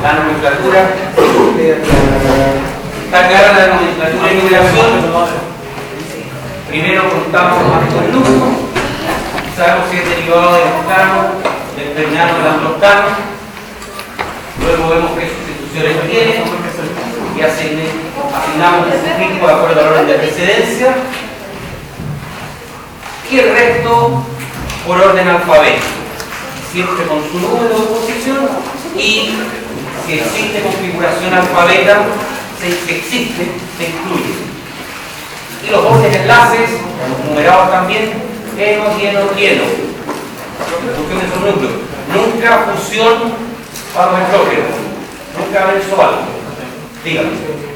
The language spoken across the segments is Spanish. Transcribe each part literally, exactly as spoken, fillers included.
la nomenclatura. Está clara la nomenclatura de migración. Primero contamos con el núcleo. Sabemos si es derivado del octano, del terminano del androctano. Luego vemos qué sustituciones tiene y asignamos el sufijo de acuerdo al orden de precedencia. Y el resto por orden alfabético, siempre con su número de posición, y si existe configuración alfabeta, si existe, se incluye. Y los bordes enlaces, numerados también, heno, hieno, hieno. Funciones son núcleos. Nunca fusión para hidrógeno. Nunca benzoal. Dígame.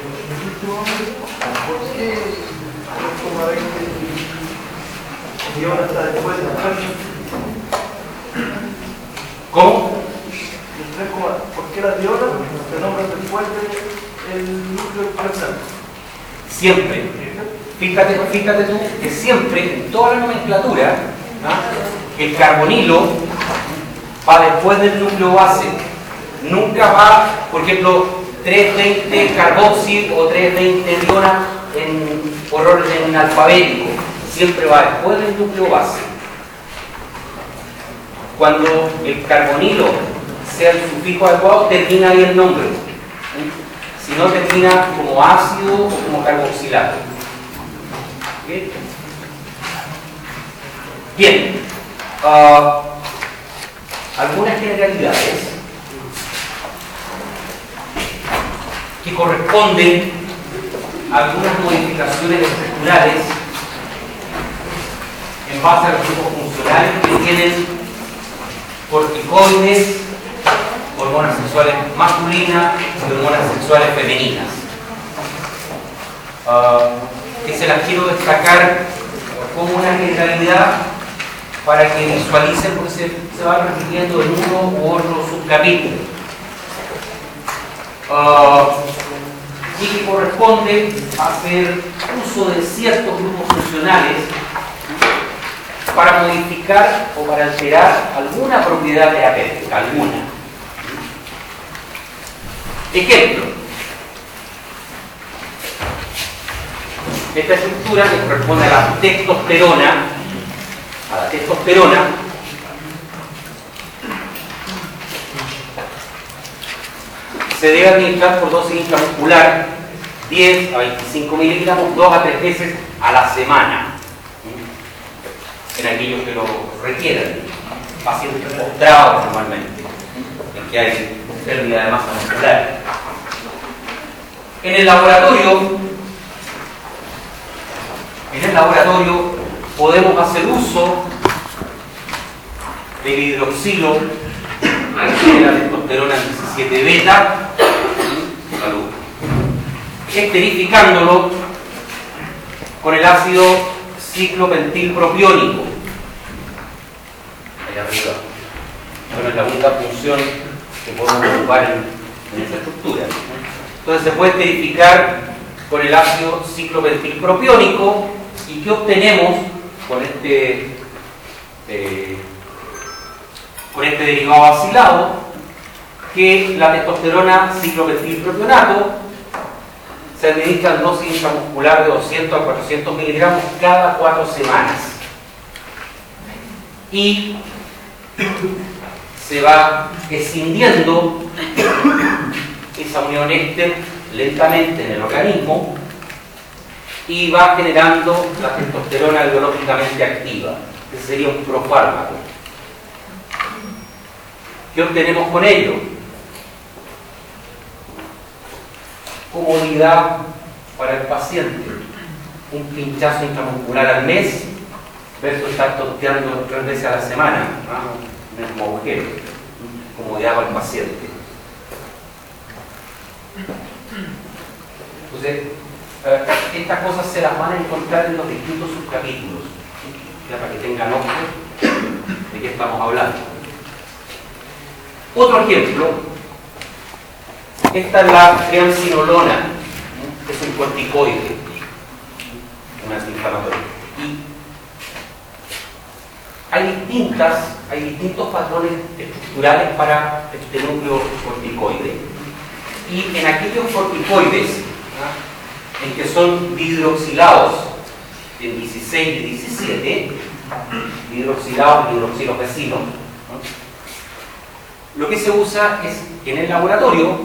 ¿Cómo? ¿Por qué las dionas se nombran después del núcleo parcial? Siempre. Fíjate, fíjate tú que siempre, en toda la nomenclatura, ¿no?, el carbonilo va después del núcleo base. Nunca va, por ejemplo, trescientos veinte carboxil o trescientos veinte diona en, por orden alfabético. Siempre va después del núcleo base. Cuando el carbonilo sea el sufijo adecuado, termina ahí el nombre. Si no, termina como ácido o como carboxilato. ¿Okay? Bien. Uh, algunas generalidades que corresponden a algunas modificaciones estructurales en base a los grupos funcionales que tienen corticoides, hormonas sexuales masculinas y hormonas sexuales femeninas. Uh, que se las quiero destacar como una generalidad para que visualicen, porque se, se va repitiendo en uno u otro subcapítulo. Uh, y que corresponde a hacer uso de ciertos grupos funcionales para modificar o para alterar alguna propiedad terapéutica, alguna. Ejemplo. Esta estructura que corresponde a la testosterona, a la testosterona, se debe administrar por dosis intramuscular diez a veinticinco miligramos, dos a tres veces a la semana, en aquellos que lo requieran, pacientes postrados normalmente, en que hay pérdida de masa muscular. En el laboratorio, en el laboratorio podemos hacer uso del hidroxilo de la testosterona diecisiete beta, salud, esterificándolo con el ácido ciclopentilpropiónico. Allá arriba. Bueno, es la única función que podemos ocupar en, en esta estructura. Entonces se puede esterificar con el ácido ciclopentilpropiónico. ¿Y qué obtenemos con este, eh, con este derivado acilado? Que la testosterona ciclopentilpropionato se administra en dosis intramuscular de doscientos a cuatrocientos miligramos cada cuatro semanas. Y se va escindiendo esa unión éster lentamente en el organismo y va generando la testosterona biológicamente activa. Ese sería un profármaco. ¿Qué obtenemos con ello? Comodidad para el paciente. Un pinchazo intramuscular al mes versus estar tosteando tres veces a la semana, ¿no?, en el mismo agujero. Comodidad para el paciente. Entonces, eh, estas cosas se las van a encontrar en los distintos subcapítulos, ya para que tengan ojo de qué estamos hablando. Otro ejemplo, esta es la triamcinolona, que es un corticoide, una antiinflamatoria. Y hay distintas, hay distintos patrones estructurales para este núcleo corticoide. y en aquellos corticoides ¿ah? en que son dihidroxilados en dieciséis y diecisiete, dihidroxilados y hidroxilos vecinos, ¿no? Lo que se usa es en el laboratorio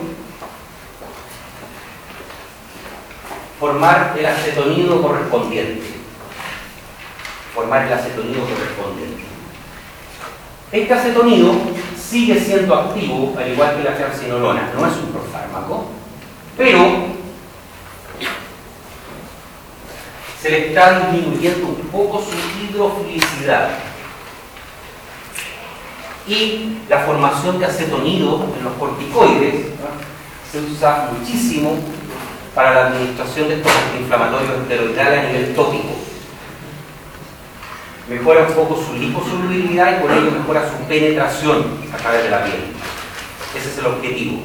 formar el acetonido correspondiente. Formar el acetonido correspondiente. Este acetonido sigue siendo activo, al igual que la triamcinolona. No es un profármaco, pero se le está disminuyendo un poco su hidrofilicidad. Y la formación de acetonido en los corticoides, ¿no? se usa muchísimo para la administración de estos antiinflamatorios esteroidales a nivel tópico. Mejora un poco su liposolubilidad y por ello mejora su penetración a través de la piel. Ese es el objetivo.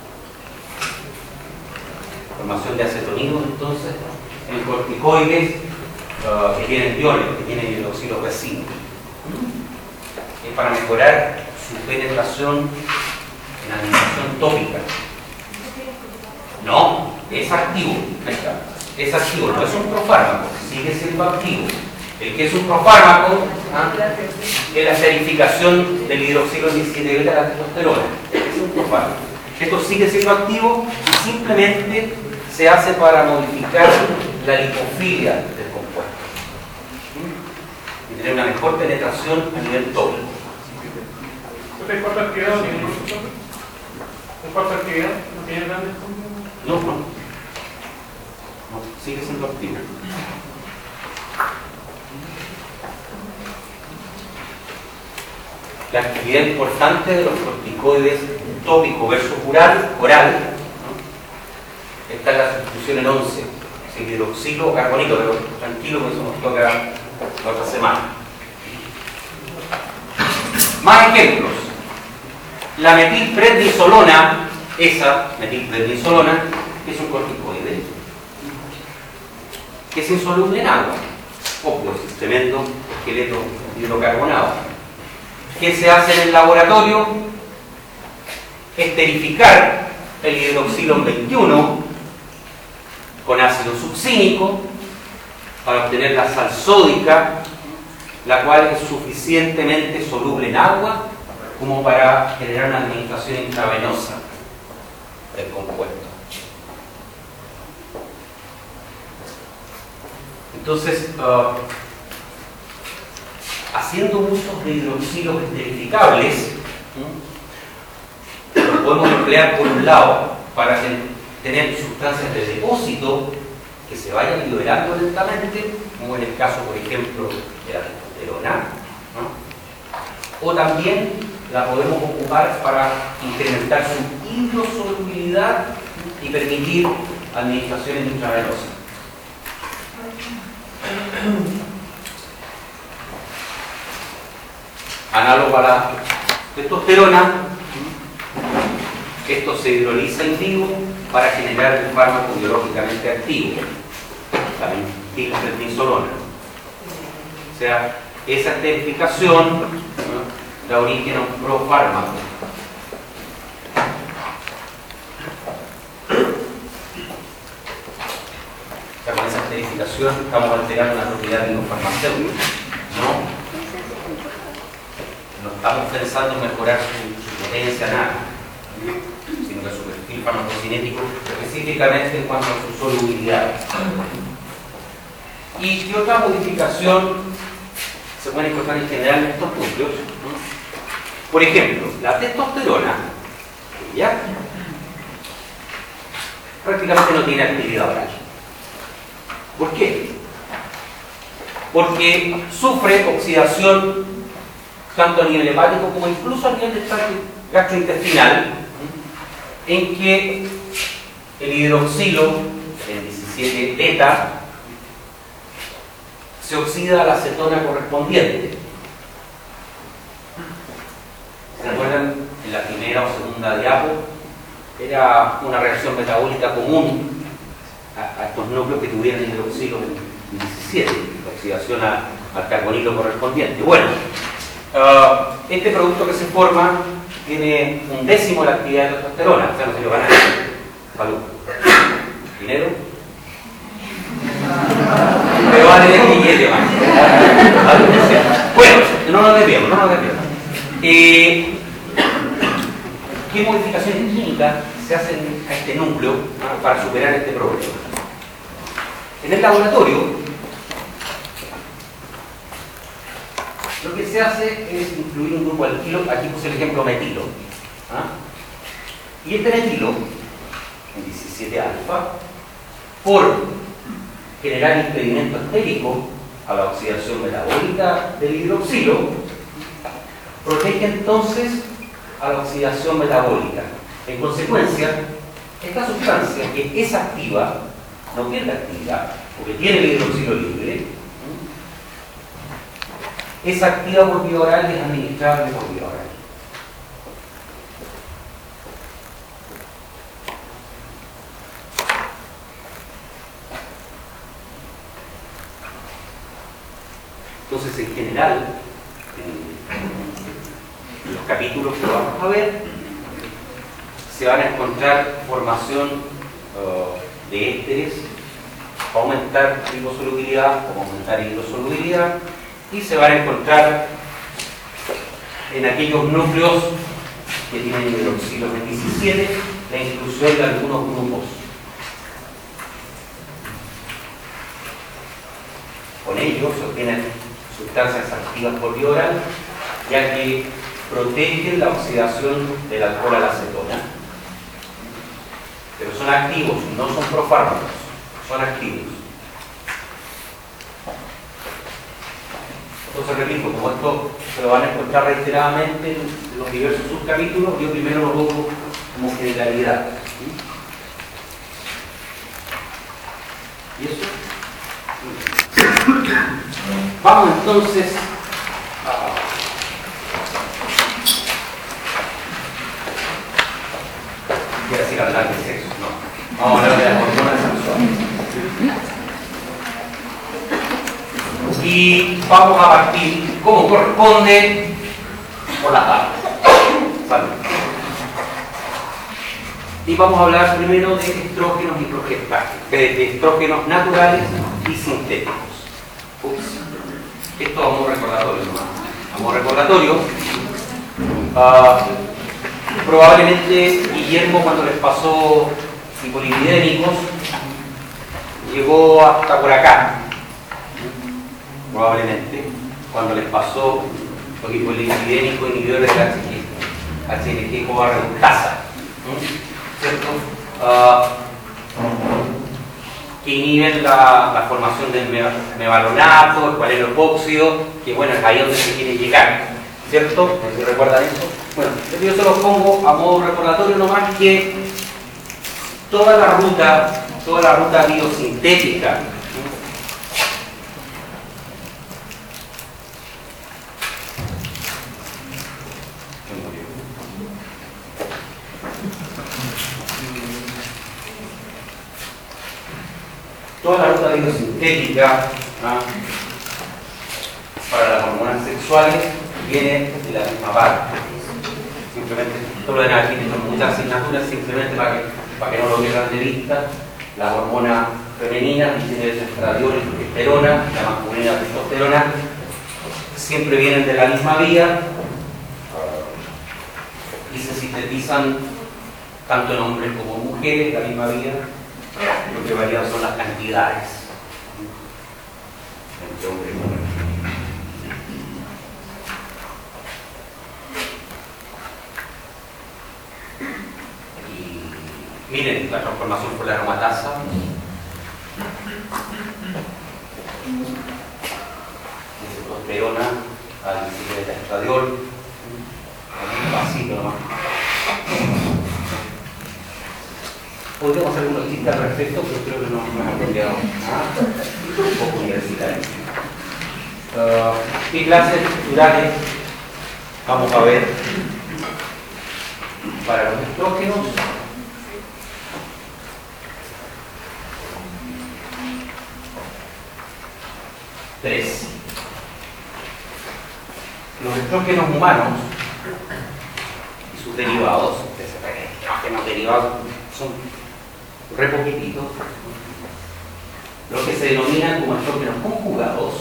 Formación de acetonido, entonces, en corticoides uh, que tienen diones, que tienen hidroxilos vecinos. Es para mejorar su penetración en la administración tópica. No, es activo. Ahí está. Es activo, no es un profármaco, sigue siendo activo. El que es un profármaco ¿ah? es la esterificación del hidroxilo diecisiete beta de la testosterona. Es un profármaco. Esto sigue siendo activo y simplemente se hace para modificar la lipofilia del compuesto y tener una mejor penetración a nivel tópico. ¿Usted cuánta actividad no tiene? ¿Un cuarto de actividad? ¿No tiene grandes? No, no. No, sigue siendo activo. La actividad importante de los corticoides tópico versus oral, oral ¿no? está en la sustitución en once, sin hidroxilo o carbonito, pero tranquilo que eso nos toca la otra semana. Más ejemplos. La metilprednisolona, esa metilprednisolona, es un corticoide que es insoluble en agua. Obvio, es tremendo esqueleto hidrocarbonado. ¿Qué se hace en el laboratorio? Esterificar el hidroxilón veintiuno con ácido succínico para obtener la sal sódica, la cual es suficientemente soluble en agua como para generar una administración intravenosa del compuesto. Entonces, uh, haciendo uso de hidroxilos esterificables, ¿sí? los podemos emplear por un lado para tener sustancias de depósito que se vayan liberando lentamente, como en el caso, por ejemplo, de la testosterona, ¿no? O también la podemos ocupar para incrementar su hidrosolubilidad y permitir administraciones intravenosas. Análogo a la testosterona, esto se hidroliza in vivo para generar el fármaco biológicamente activo, la metilprednisolona. O sea, esa esterificación ¿no? da origen a un profármaco. O sea, con esa esterificación estamos alterando una propiedad biofarmacéutica, ¿no? No estamos pensando en mejorar su, su potencia, nada, sino que su perfil farmacocinético, específicamente en cuanto a su solubilidad. ¿Y qué otra modificación se puede encontrar en general en estos núcleos? Por ejemplo, la testosterona, ¿ya? prácticamente no tiene actividad oral. ¿Por qué? Porque sufre oxidación tanto a nivel hepático como incluso a nivel gastrointestinal, en que el hidroxilo, el diecisiete beta, se oxida a la acetona correspondiente. ¿Se acuerdan? En la primera o segunda diapo era una reacción metabólica común a, a estos núcleos que tuvieran hidroxilo en diecisiete, la oxidación a, al carbonilo correspondiente. Bueno, Uh, este producto que se forma tiene un décimo de la actividad de testosterona, o sea, no se lo van a Salud. ¿Dinero? Me va a leer billete, man. Bueno, no nos desviamos, no nos desviamos. Eh, ¿Qué modificaciones químicas se hacen a este núcleo, ¿no?, para superar este problema? En el laboratorio, lo que se hace es incluir un grupo alquilo, aquí puse el ejemplo metilo. ¿Ah? Y este metilo, en diecisiete alfa, por generar impedimento estérico a la oxidación metabólica del hidroxilo, protege entonces a la oxidación metabólica. En consecuencia, esta sustancia, que es activa, no pierde actividad, porque tiene el hidroxilo libre, es activa por vía oral y es administrable por vía oral. Entonces, en general, en los capítulos que vamos a ver, se van a encontrar formación uh, de ésteres, para aumentar liposolubilidad, para aumentar hidrosolubilidad, y se van a encontrar en aquellos núcleos que tienen hidroxilo diecisiete la inclusión de algunos grupos. Con ello se obtienen sustancias activas por vía oral, ya que protegen la oxidación del alcohol a la acetona, pero son activos, no son profármacos, son activos. Entonces, repito, como esto se lo van a encontrar reiteradamente en los diversos subcapítulos, yo primero lo pongo como generalidad. ¿Y eso? Vamos entonces a... Quiero decir hablar de sexo, no. Vamos a hablar de las hormonas sexuales. Y vamos a partir, como corresponde, por las damas. Salud. Y vamos a hablar primero de estrógenos y progestágenos, de estrógenos naturales y sintéticos. Ups. Esto es un recordatorio nomás. Como recordatorio, uh, probablemente Guillermo, cuando les pasó hipolipidémicos, llegó hasta por acá. Probablemente, cuando les pasó los hipolipidémicos inhibidores de H N G cobarredutasa, ¿cierto? Uh, que inhiben la, la formación del mevalonato, el cualeno epóxido, que bueno, es ahí donde se quiere llegar, ¿cierto? ¿Se recuerdan eso? Bueno, yo se los pongo a modo recordatorio nomás, que toda la ruta, toda la ruta biosintética, toda la ruta biosintética, ¿ah?, para las hormonas sexuales viene de la misma parte. Simplemente, todo lo demás tiene muchas asignaturas, simplemente para que, para que no lo pierdan de vista. Las hormonas femeninas, tienen estradiol y progesterona, la masculina testosterona, siempre vienen de la misma vía y se sintetizan tanto en hombres como en mujeres, la misma vía. Lo que varía son las cantidades entre hombres y mujeres. Y miren la transformación por la aromatasa. De testosterona al ciclo de estradiol. Un vasito nomás. Podríamos hacer algunos chistes al respecto, pero creo que no nos hemos cambiado nada. Un poco universitario. Uh, ¿Qué clases estructurales vamos a ver para los estrógenos? Tres. Los estrógenos humanos y sus derivados, estrógenos derivados, son re poquitito, lo que se denominan como estrógenos conjugados,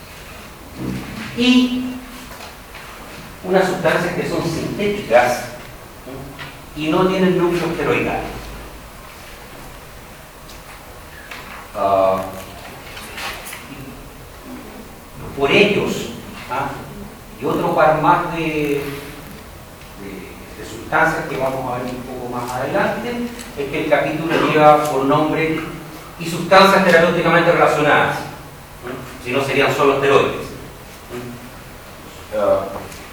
y unas sustancias que son sintéticas y no tienen núcleo esteroidal. Uh, por ellos, ¿ah? y otro par más de, de, de sustancias que vamos a ver un poco más adelante, es que el capítulo lleva por nombre y sustancias terapéuticamente relacionadas, ¿sí? Si no serían solo esteroides. Uh,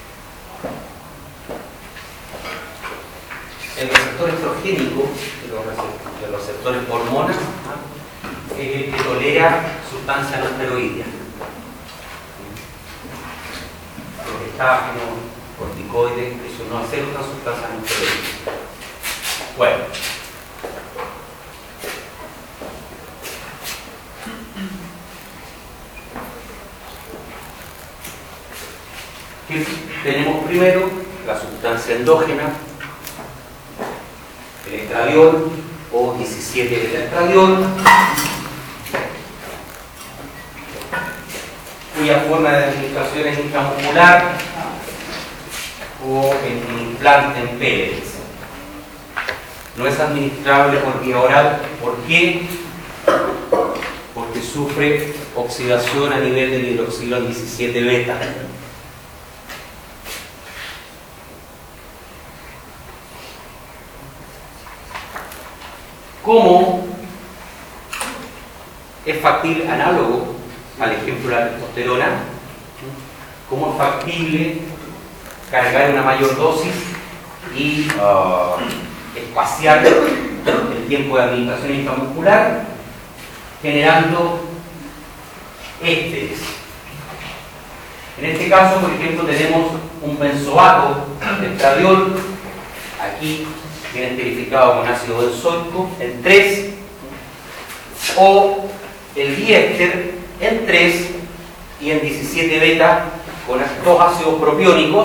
el receptor estrogénico de los receptores hormonas es el que tolera sustancias no esteroideas. Los estágenos, corticoides, eso no hacer otras sustancias no esteroideas. Bueno. Tenemos primero la sustancia endógena, el estradiol o diecisiete del estradiol, cuya forma de administración es intramuscular o en implante en pellets. No es administrable por vía oral. ¿Por qué? Porque sufre oxidación a nivel del hidroxilo diecisiete beta. ¿Cómo es factible, análogo al ejemplo de la testosterona, cómo es factible cargar una mayor dosis y uh, espaciar el tiempo de administración intramuscular, generando ésteres? En este caso, por ejemplo, tenemos un benzoato de estradiol, aquí bien esterificado con ácido benzoico en tres, o el diéster en tres y en diecisiete beta con dos ácidos propiónicos,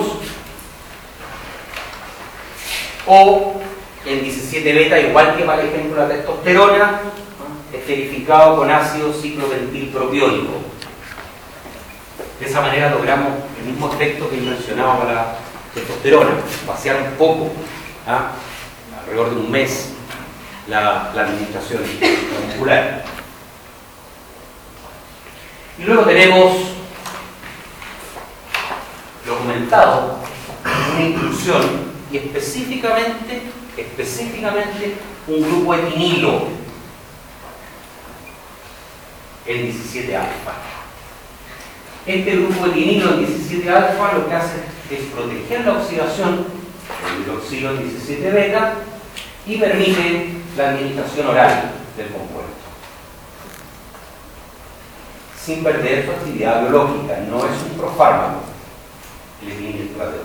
o en diecisiete beta, igual que para el ejemplo de la testosterona, esterificado con ácido ciclopentilpropiónico. De esa manera logramos el mismo efecto que mencionaba para la testosterona, vaciar un poco, ¿ah? alrededor de un mes, la, la administración muscular. Y luego tenemos documentado una inclusión y específicamente, específicamente un grupo etinilo, el diecisiete alfa. Este grupo etinilo, el diecisiete alfa, lo que hace es proteger la oxidación del hidroxilo diecisiete beta y permite la administración oral del compuesto, sin perder su actividad biológica. No es un profármaco el etinilestradiol.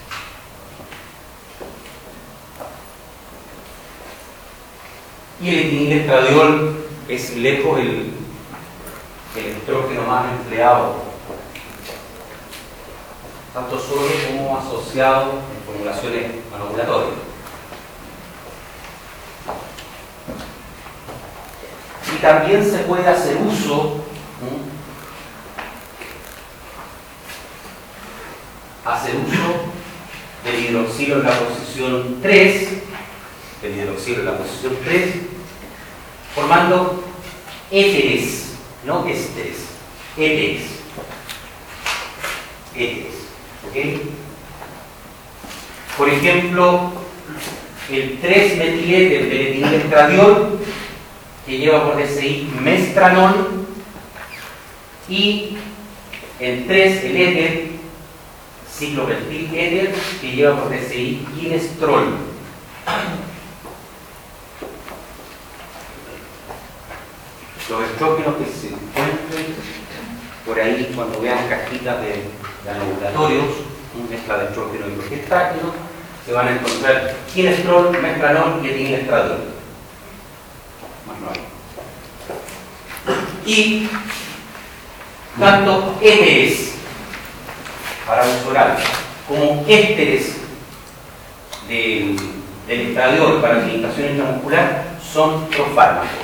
Y el etinilestradiol es lejos el, el estrógeno más empleado, tanto solo como asociado en formulaciones anovulatorias. Y también se puede hacer uso ¿sí? hacer uso del hidroxilo en la posición tres, del hidroxilo en la posición tres, formando éteres, no ésteres, éteres, éteres, ¿ok? Por ejemplo, el tres metiléter del etinilestradiol, que lleva por D C I mestranol, y el tres el éter ciclopentil éter, que lleva por D C I ginestrol. Los estrógenos que se encuentren por ahí cuando vean cajitas de, de laboratorios, una mezcla de estrógeno y progestágeno, se van a encontrar ginestrol, mestranol y etinilestradol. Más no hay. Y tanto éteres para uso oral como ésteres del, del estradiol para administración intramuscular son profármacos.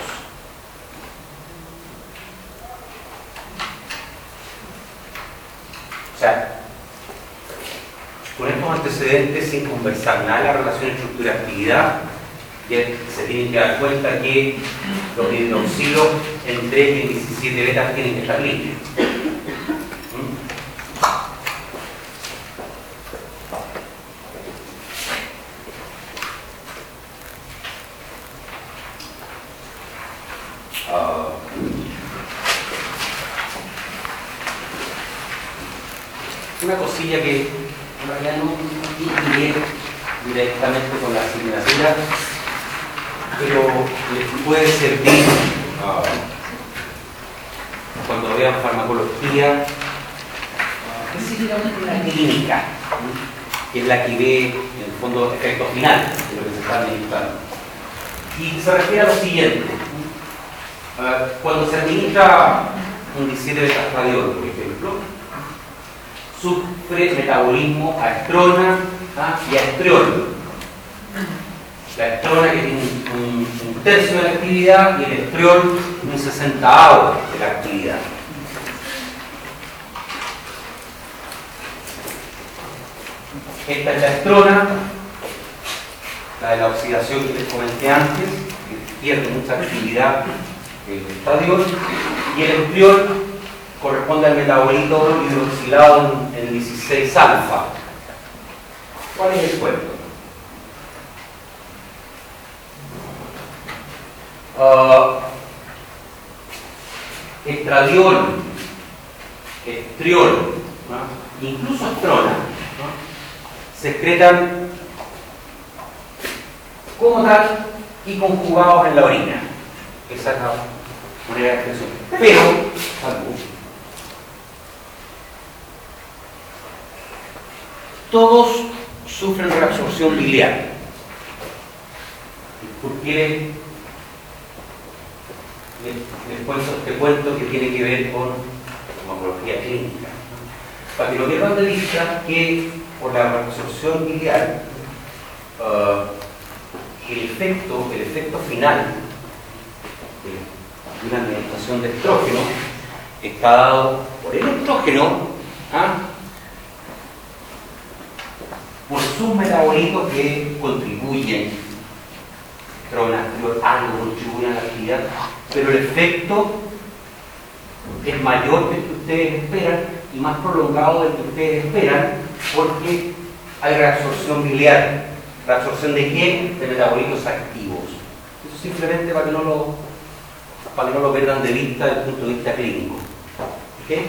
O sea, con estos antecedentes, sin conversar nada de la relación estructura-actividad, ya se tienen que dar cuenta que los hidroxilos en tres y en diecisiete betas tienen que estar limpios. Una cosilla que en realidad no tiene que ver directamente con la asignatura, pero les puede servir uh, cuando vean farmacología, uh, específicamente en la clínica, que es la que ve en el fondo efecto final de lo que se está administrando. Y se refiere a lo siguiente: uh, cuando se administra un diecisiete beta-estradiol, por ejemplo, sufre metabolismo a estrona, ¿ah? y a estriol. La estrona que tiene un, un tercio de la actividad y el estriol un sesentaavo de la actividad. Esta es la estrona, la de la oxidación que les comenté antes, que pierde mucha actividad el estradiol, y el estriol corresponde al metabolito hidroxilado en el dieciséis alfa. ¿Cuál es el cuento? Uh, estradiol, estriol, ¿no? Incluso estrona, ¿no? Se excretan como tal y conjugados en la orina. Esa es la manera de expresión. Pero, salud, todos sufren reabsorción biliar. ¿Por qué les, les cuento este cuento que tiene que ver con farmacología clínica? Para que lo pierdan de vista que por la reabsorción biliar uh, el efecto, el efecto final de una administración de estrógeno está dado por el estrógeno, ¿ah? por sus metabolitos que contribuyen, estrona, algo contribuyen a la actividad, pero el efecto es mayor que el que ustedes esperan y más prolongado del que ustedes esperan, porque hay reabsorción biliar. ¿Reabsorción de qué? De metabolitos activos. Eso simplemente para que no lo, para que no lo pierdan de vista desde el punto de vista clínico. ¿Okay?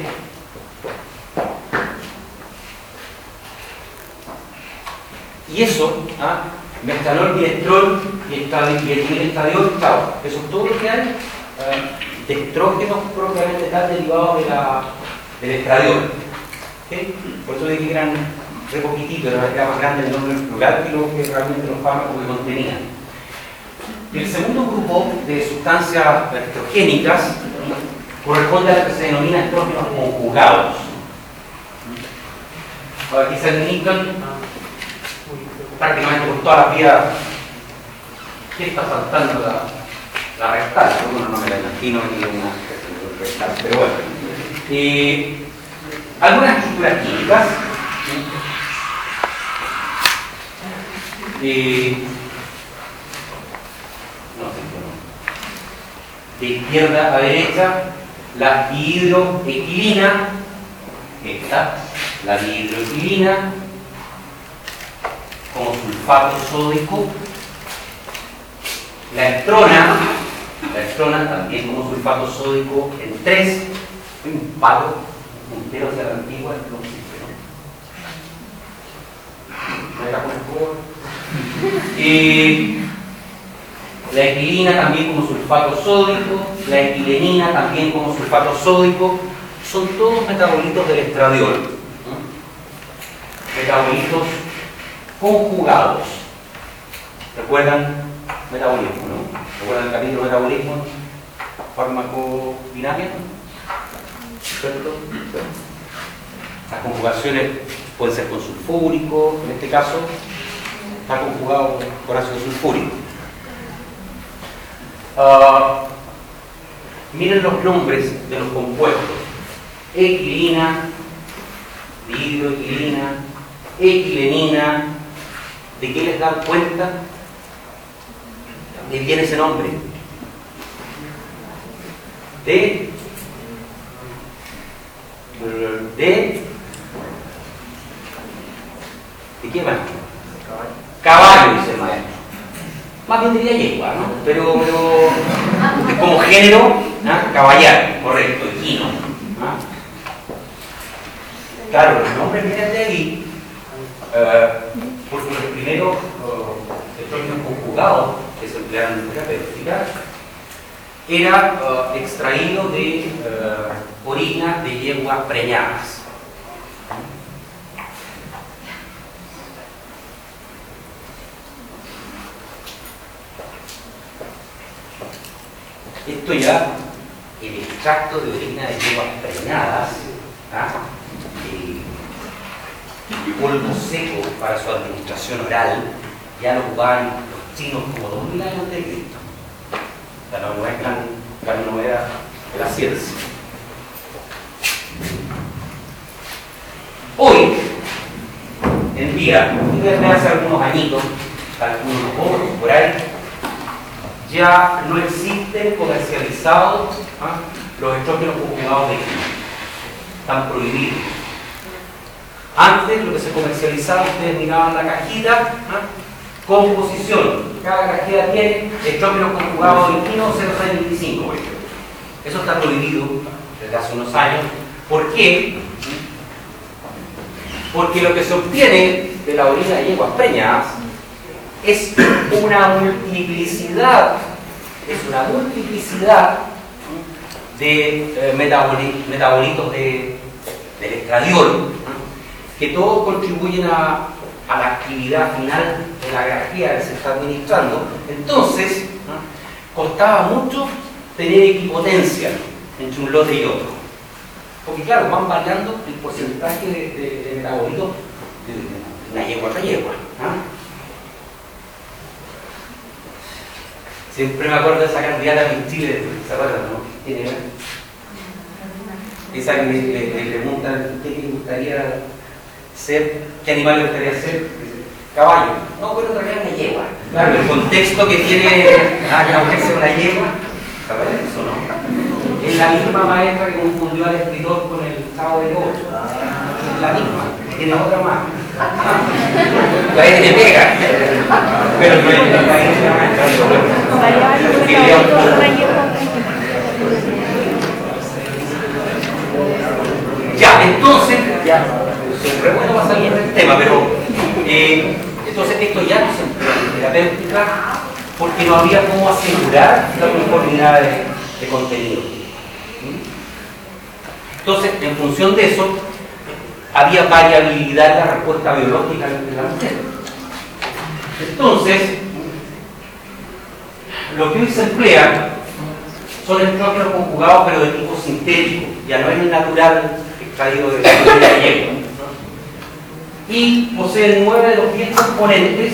Y eso, ¿ah? metanol, diestrol y etiliestradiol, chao. Eso es todo lo que hay uh, de estrógenos propiamente tal derivados de la, del estradiol. ¿Okay? Por eso dije que eran re poquititos, era más grande el nombre del plural que lo que realmente los fármacos que contenían. El segundo grupo de sustancias estrogénicas corresponde a lo que se denomina estrógenos conjugados. Aquí se administran prácticamente por todas las vías. ¿Qué está saltando la, la rectal? Bueno, no me la imagino ni una rectal, pero bueno. Eh, algunas estructuras químicas. Eh, no sé, no. De izquierda a derecha, la dihidroetilina, esta, la dihidroetilina, como sulfato sódico, la estrona, la estrona también como sulfato sódico en tres, un palo, un puntero hacia la antigua, no existe, ¿no? ¿No era con el y la etilina también como sulfato sódico, la etilenina también como sulfato sódico, son todos metabolitos del estradiol, ¿no? Metabolitos conjugados. ¿Recuerdan metabolismo, no? ¿Recuerdan el capítulo de metabolismo? Farmacodinámica, ¿cierto? Las conjugaciones pueden ser con sulfúrico, en este caso está conjugado por ácido sulfúrico. Uh, miren los nombres de los compuestos: equilina, dihidroequilina, equilenina. ¿De qué les dan cuenta? ¿De viene ese nombre? De de ¿de qué más? Caballo, dice el maestro. Más bien diría yegua, ¿no? Pero, pero como género, ¿no? Caballar, correcto, equino, ¿no? Claro, los nombres vienen de ahí, uh, porque los primeros uh, estrógenos conjugados que se emplearon en terapéutica era uh, extraído de uh, orina de yeguas preñadas. Esto ya, el extracto de orina de yeguas preñadas, ¿ah? el polvo seco para su administración oral, ya lo ocupaban los chinos como dos mil años antes de Cristo. O sea, no es tan, tan novedad de la ciencia. Hoy en día, desde hace algunos añitos, algunos otros por ahí, ya no existen comercializados, ¿ah? los estrógenos conjugados de química. Están prohibidos. Antes lo que se comercializaba, ustedes miraban la cajita, ¿ah? composición. Cada cajita tiene estrógenos conjugados de quino cero coma veinticinco, por ejemplo. Eso está prohibido desde hace unos años. ¿Por qué? Porque lo que se obtiene de la orina de yeguas preñadas es una multiplicidad, es una multiplicidad de eh, metaboli metabolitos de, del estradiol, ¿no? que todos contribuyen a, a la actividad final de la grafía que se está administrando. Entonces, ¿no? costaba mucho tener equipotencia entre un lote y otro. Porque claro, van variando el porcentaje de, de, de metabolitos de, de una yegua a otra yegua, ¿no? Siempre me acuerdo de esa candidata en Chile, ¿se acuerdan, no? ¿Quién era? Esa que le, le, le preguntan qué le gustaría ser, qué animal le gustaría ser. Caballo. No, pero en realidad una yegua. Claro, el contexto que tiene ah, que la mujer sea una yegua, ¿sabes eso, no? Es la misma maestra que confundió al escritor con el Chavo del Ocho. Es la misma, tiene otra más. Todavía tiene pega. Pero no es la maestra. Ya, entonces, ya, siempre bueno va a salir el tema, pero eh, entonces esto ya no se emplea en terapéutica porque no había cómo asegurar la uniformidad de, de contenido. Entonces, en función de eso, había variabilidad en la respuesta biológica de la mujer. Entonces, lo que hoy se emplea son estrógenos conjugados, pero de tipo sintético, ya no es el natural extraído de la yegua. Y poseen nueve de los diez componentes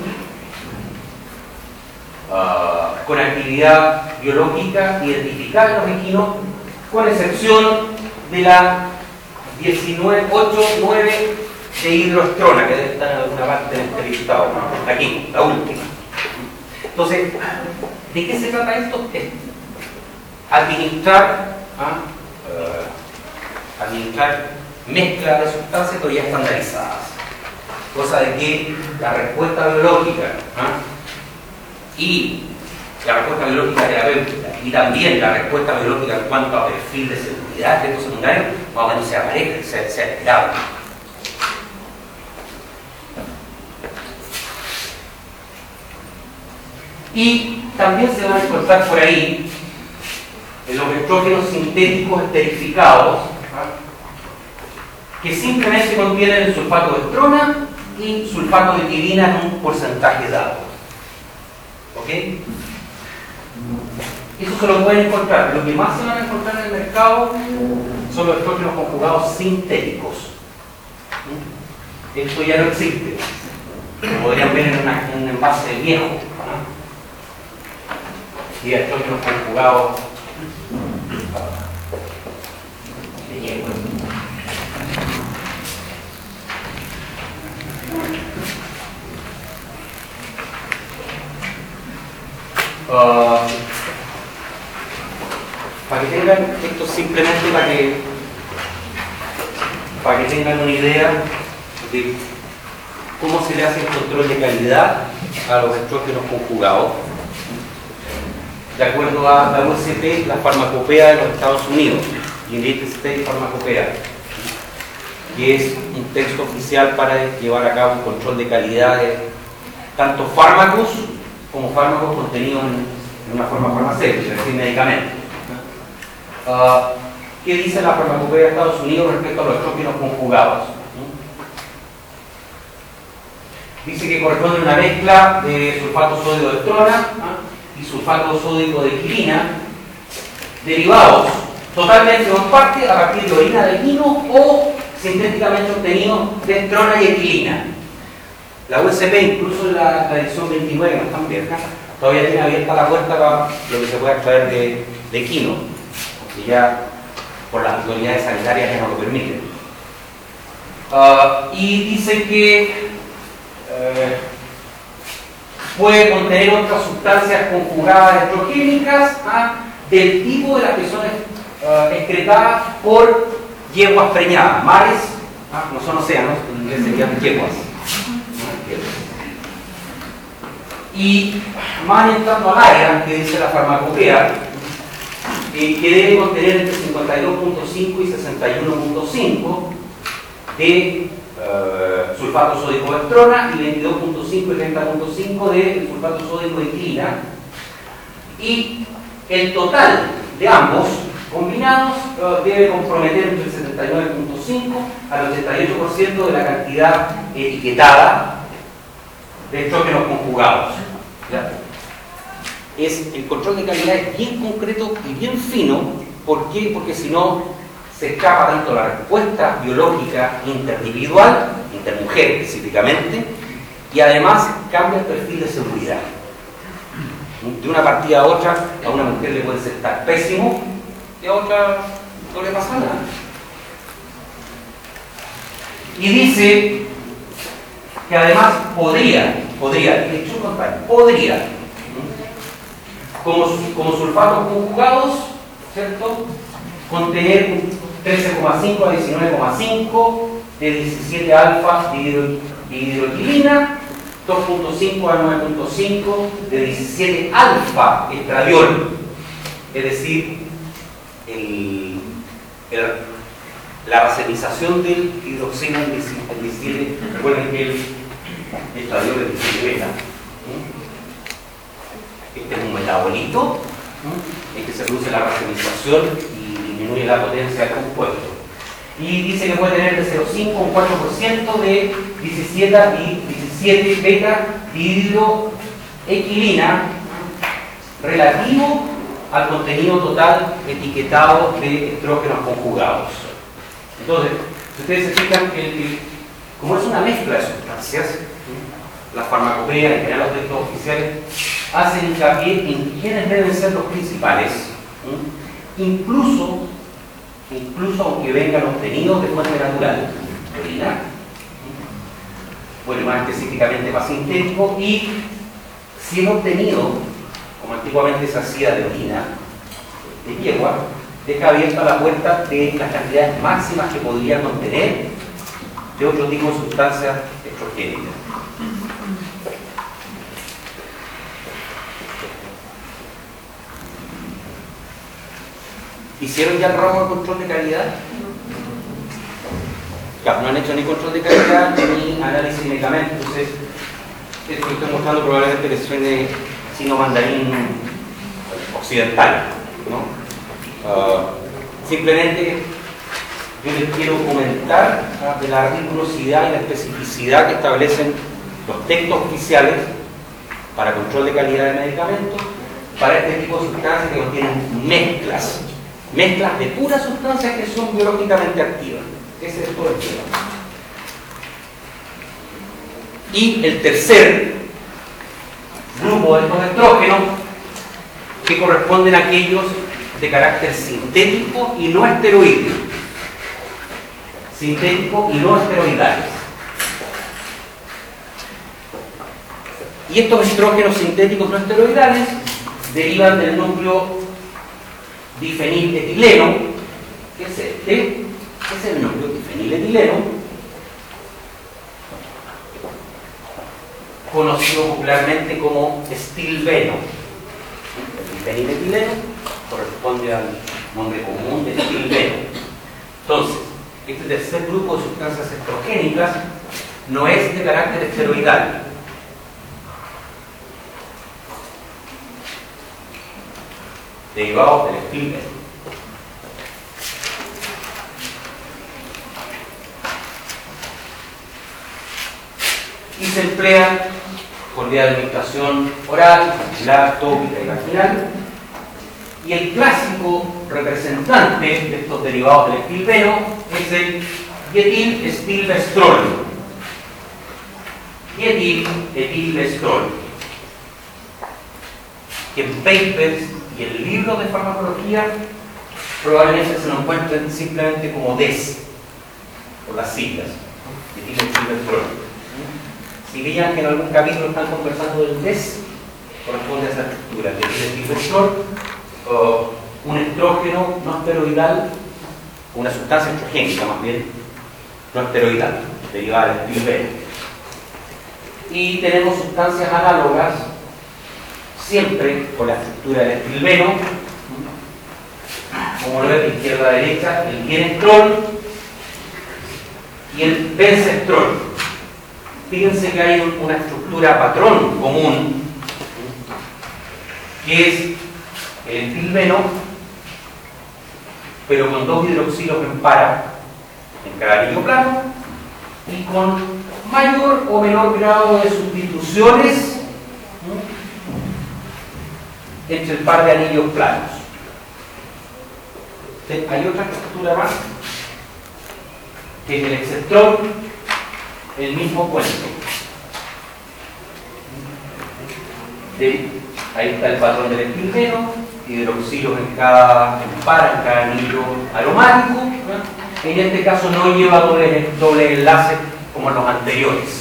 uh, con actividad biológica identificada en los equinos, con excepción de la diecinueve, ocho, nueve de hidroestrona, que debe estar en alguna parte del este listado, ¿no? Aquí, la última. Entonces, ¿de qué se trata esto? Es administrar, ¿ah? uh, administrar mezcla de sustancias pero ya estandarizadas. Cosa de que la respuesta biológica, ¿ah? y la respuesta biológica terapéutica y también la respuesta biológica en cuanto a perfil de seguridad de estos secundarios, más o menos se aparece, se, se esperaba. Y también se van a encontrar por ahí en los estrógenos sintéticos esterificados, ¿ah? que simplemente contienen el sulfato de estrona y sulfato de etilina en un porcentaje dado. ¿Ok? Eso se lo pueden encontrar. Lo que más se van a encontrar en el mercado son los estrógenos conjugados sintéticos. Esto ya no existe. Lo podrían ver en, una, en un envase viejo, ¿no? y estrógenos conjugados de yegua. Uh, para que tengan esto simplemente para que para que tengan una idea de cómo se le hace el control de calidad a los estrógenos conjugados de acuerdo a la U S P, la farmacopea de los Estados Unidos, United States Pharmacopoeia, que es un texto oficial para llevar a cabo un control de calidad de tanto fármacos como fármacos contenidos en, en una forma farmacéutica, es decir, medicamentos. Uh, ¿Qué dice la farmacopea de Estados Unidos respecto a los estrógenos conjugados? Dice que corresponde a una mezcla de sulfato sódico de estrona y sulfato sódico de equilina, derivados totalmente o en parte a partir de orina de equino o sintéticamente obtenidos de estrona y equilina. La U S P, incluso en la, la edición veintinueve, que no están viejas, todavía tiene abierta la puerta para lo que se pueda extraer de, de equino, porque ya por las autoridades sanitarias ya no lo permiten. Uh, y dice que eh, puede contener otras sustancias conjugadas estrogénicas ¿ah? del tipo de las que son uh, excretadas por yeguas preñadas, mares, ¿ah? no son océanos, en inglés serían yeguas. Y más entrando al área que dice la farmacopea, eh, que debe contener entre cincuenta y dos punto cinco y sesenta y uno punto cinco de uh, sulfato sódico de estrona y veintidós punto cinco y treinta punto cinco de sulfato sódico de equilina, y el total de ambos combinados uh, debe comprometer entre el setenta y nueve punto cinco al ochenta y ocho por ciento de la cantidad etiquetada de estrógenos conjugados. ¿Ya? Es, el control de calidad es bien concreto y bien fino. ¿Por qué? Porque si no se escapa tanto la respuesta biológica interindividual, intermujer específicamente, y además cambia el perfil de seguridad. De una partida a otra, a una mujer le puede estar pésimo y a otra no le pasa nada. Y dice que además podría, podría, de hecho contrario, podría, como, como sulfatos conjugados, ¿cierto?, contener trece coma cinco a diecinueve coma cinco de diecisiete alfa de hidroquilina, dos punto cinco a nueve punto cinco de diecisiete alfa estradiol, es decir, el, el, la bacterización del hidroxilo en diecisiete, recuerden que el estradiol es diecisiete beta. Este es un metabolito en que se produce la bacterización y disminuye la potencia del compuesto. Y dice que puede tener de cero coma cinco a un cuatro por ciento de diecisiete y diecisiete beta dihidroequilina relativo al contenido total etiquetado de estrógenos conjugados. Entonces, si ustedes se fijan, el, el, como es una mezcla de sustancias, la farmacopea, en general los textos oficiales, hacen hincapié en quiénes deben ser los principales, ¿sí? incluso, incluso aunque vengan obtenidos de fuente natural, orina, bueno, más específicamente más sintético, y si es obtenido, como antiguamente se hacía de orina, de yegua, deja abierta la puerta de las cantidades máximas que podrían contener de otro tipo de sustancias estrogénicas. ¿Hicieron ya el ramo de control de calidad? Ya, no han hecho ni control de calidad ni análisis de medicamentos. Entonces, esto que estoy mostrando probablemente les suene sino mandarín occidental, ¿no? Uh, simplemente yo les quiero comentar uh, de la rigurosidad y la especificidad que establecen los textos oficiales para control de calidad de medicamentos para este tipo de sustancias que contienen mezclas. Mezclas de puras sustancias que son biológicamente activas. Ese es todo el tema. Y el tercer grupo de estos estrógenos que corresponden a aquellos de carácter sintético y no esteroideo. Sintético y no esteroidales. Y estos estrógenos sintéticos no esteroidales derivan del núcleo difeniletileno, que es este, es el núcleo difeniletileno, conocido popularmente como estilbeno. El difeniletileno corresponde al nombre común de estilbeno. Entonces, este tercer grupo de sustancias estrogénicas no es de carácter esteroidal. Derivados del estilbeno. Y se emplea por vía de administración oral, maxilar, tópica y vaginal. Y el clásico representante de estos derivados del estilbeno es el dietil-estilbestrol. Dietil-etilbestrol. Que en papers y en libros de farmacología probablemente se lo encuentren simplemente como D E S, por las siglas. Dietil-estilbestrol. Si veían que en algún capítulo están conversando del D E S, corresponde a esa estructura. Dietil-estilbestrol, uh, un estrógeno no esteroidal, una sustancia estrogénica más bien, no esteroidal, derivada del estilbeno. Y tenemos sustancias análogas, siempre con la estructura del estilbeno, como lo ves de izquierda a derecha, el dienestrol y el benzestrol. Fíjense que hay una estructura patrón común, que es el estilbeno, pero con dos hidroxilos en para en cada anillo plano y con mayor o menor grado de sustituciones entre el par de anillos planos. Hay otra estructura más, que es el hexestrol, el mismo cuento. De, ahí está el patrón del estilbeno, hidroxilos en cada en par, en cada anillo aromático. En este caso no lleva doble, doble enlace como en los anteriores.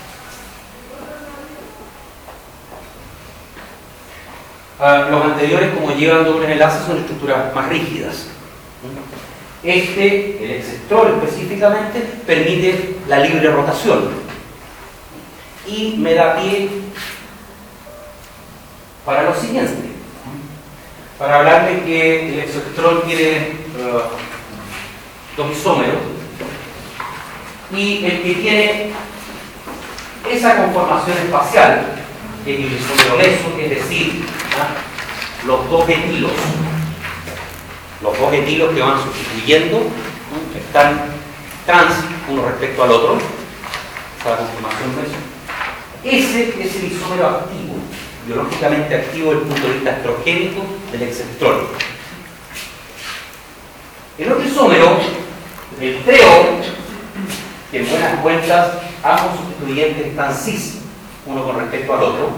Uh, los anteriores, como llevan dobles enlaces, son estructuras más rígidas. Este, el hexestrol específicamente, permite la libre rotación y me da pie para lo siguiente, para hablarle que el hexestrol tiene uh, dos isómeros y el que tiene esa conformación espacial, que es el isómero leso, es decir, ¿ah? los dos etilos. Los dos etilos que van sustituyendo, ¿no? Están trans uno respecto al otro, esa conformación de eso. Ese es el isómero activo, biológicamente activo desde el punto de vista estrogénico del hexestrol. El otro isómero, el treo, que en buenas cuentas ambos sustituyentes están cis, uno con respecto al otro.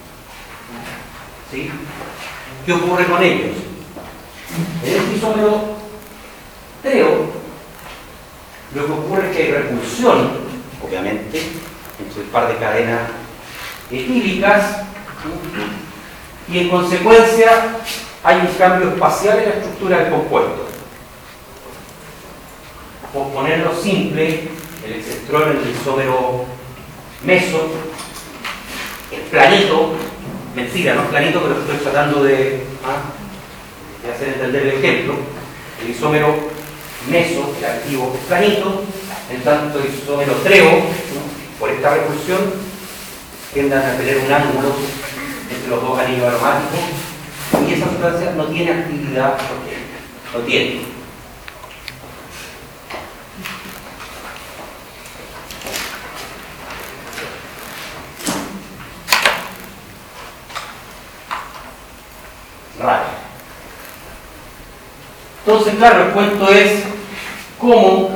¿Sí? ¿Qué ocurre con ellos? En este isómero treo, lo que ocurre es que hay repulsión, obviamente, entre el par de cadenas etílicas, y en consecuencia hay un cambio espacial en la estructura del compuesto. Por ponerlo simple, el hexestrol en el isómero meso es planito, mentira, no es planito, pero estoy tratando de, ¿ah? de hacer entender el ejemplo. El isómero meso, el activo, es planito, en tanto el isómero treo, ¿no? por esta repulsión, tienden a tener un ángulo entre los dos anillos aromáticos y esa sustancia no tiene actividad orgánica, no tiene. Raro. Entonces, claro, el cuento es cómo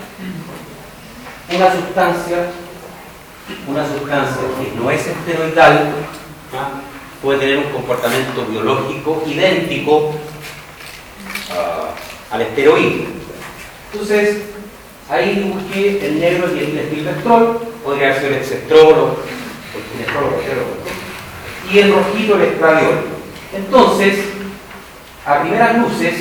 una sustancia, una sustancia que no es esteroidal, ¿ah? puede tener un comportamiento biológico idéntico uh, al esteroide. Entonces, ahí busqué el negro y el dimetilvestrol, podría ser el exestrol o el ginestrol o cualquier otro, y el rojito el estradiol. Entonces, a primeras luces,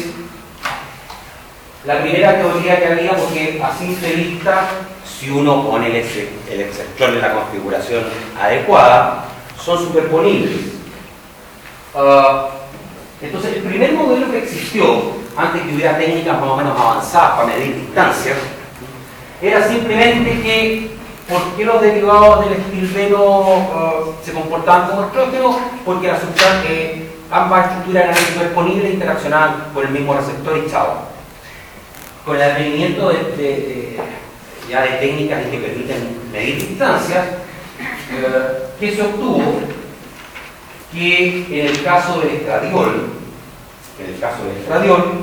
la primera teoría que había, porque a simple vista, si uno pone el, ex, el exestrol en la configuración adecuada, son superponibles. Uh, entonces, el primer modelo que existió, antes que hubiera técnicas más o menos avanzadas para medir distancias, era simplemente que, ¿por qué los derivados del estilbeno uh, se comportaban como estrógenos? Porque la sustancia, eh, ambas estructuras eran superponibles e interaccionaban con el mismo receptor y chao. Con el advenimiento de, de, de, ya de técnicas que permiten medir distancias, eh, ¿qué se obtuvo? Que en el caso del estradiol, en el caso del estradiol,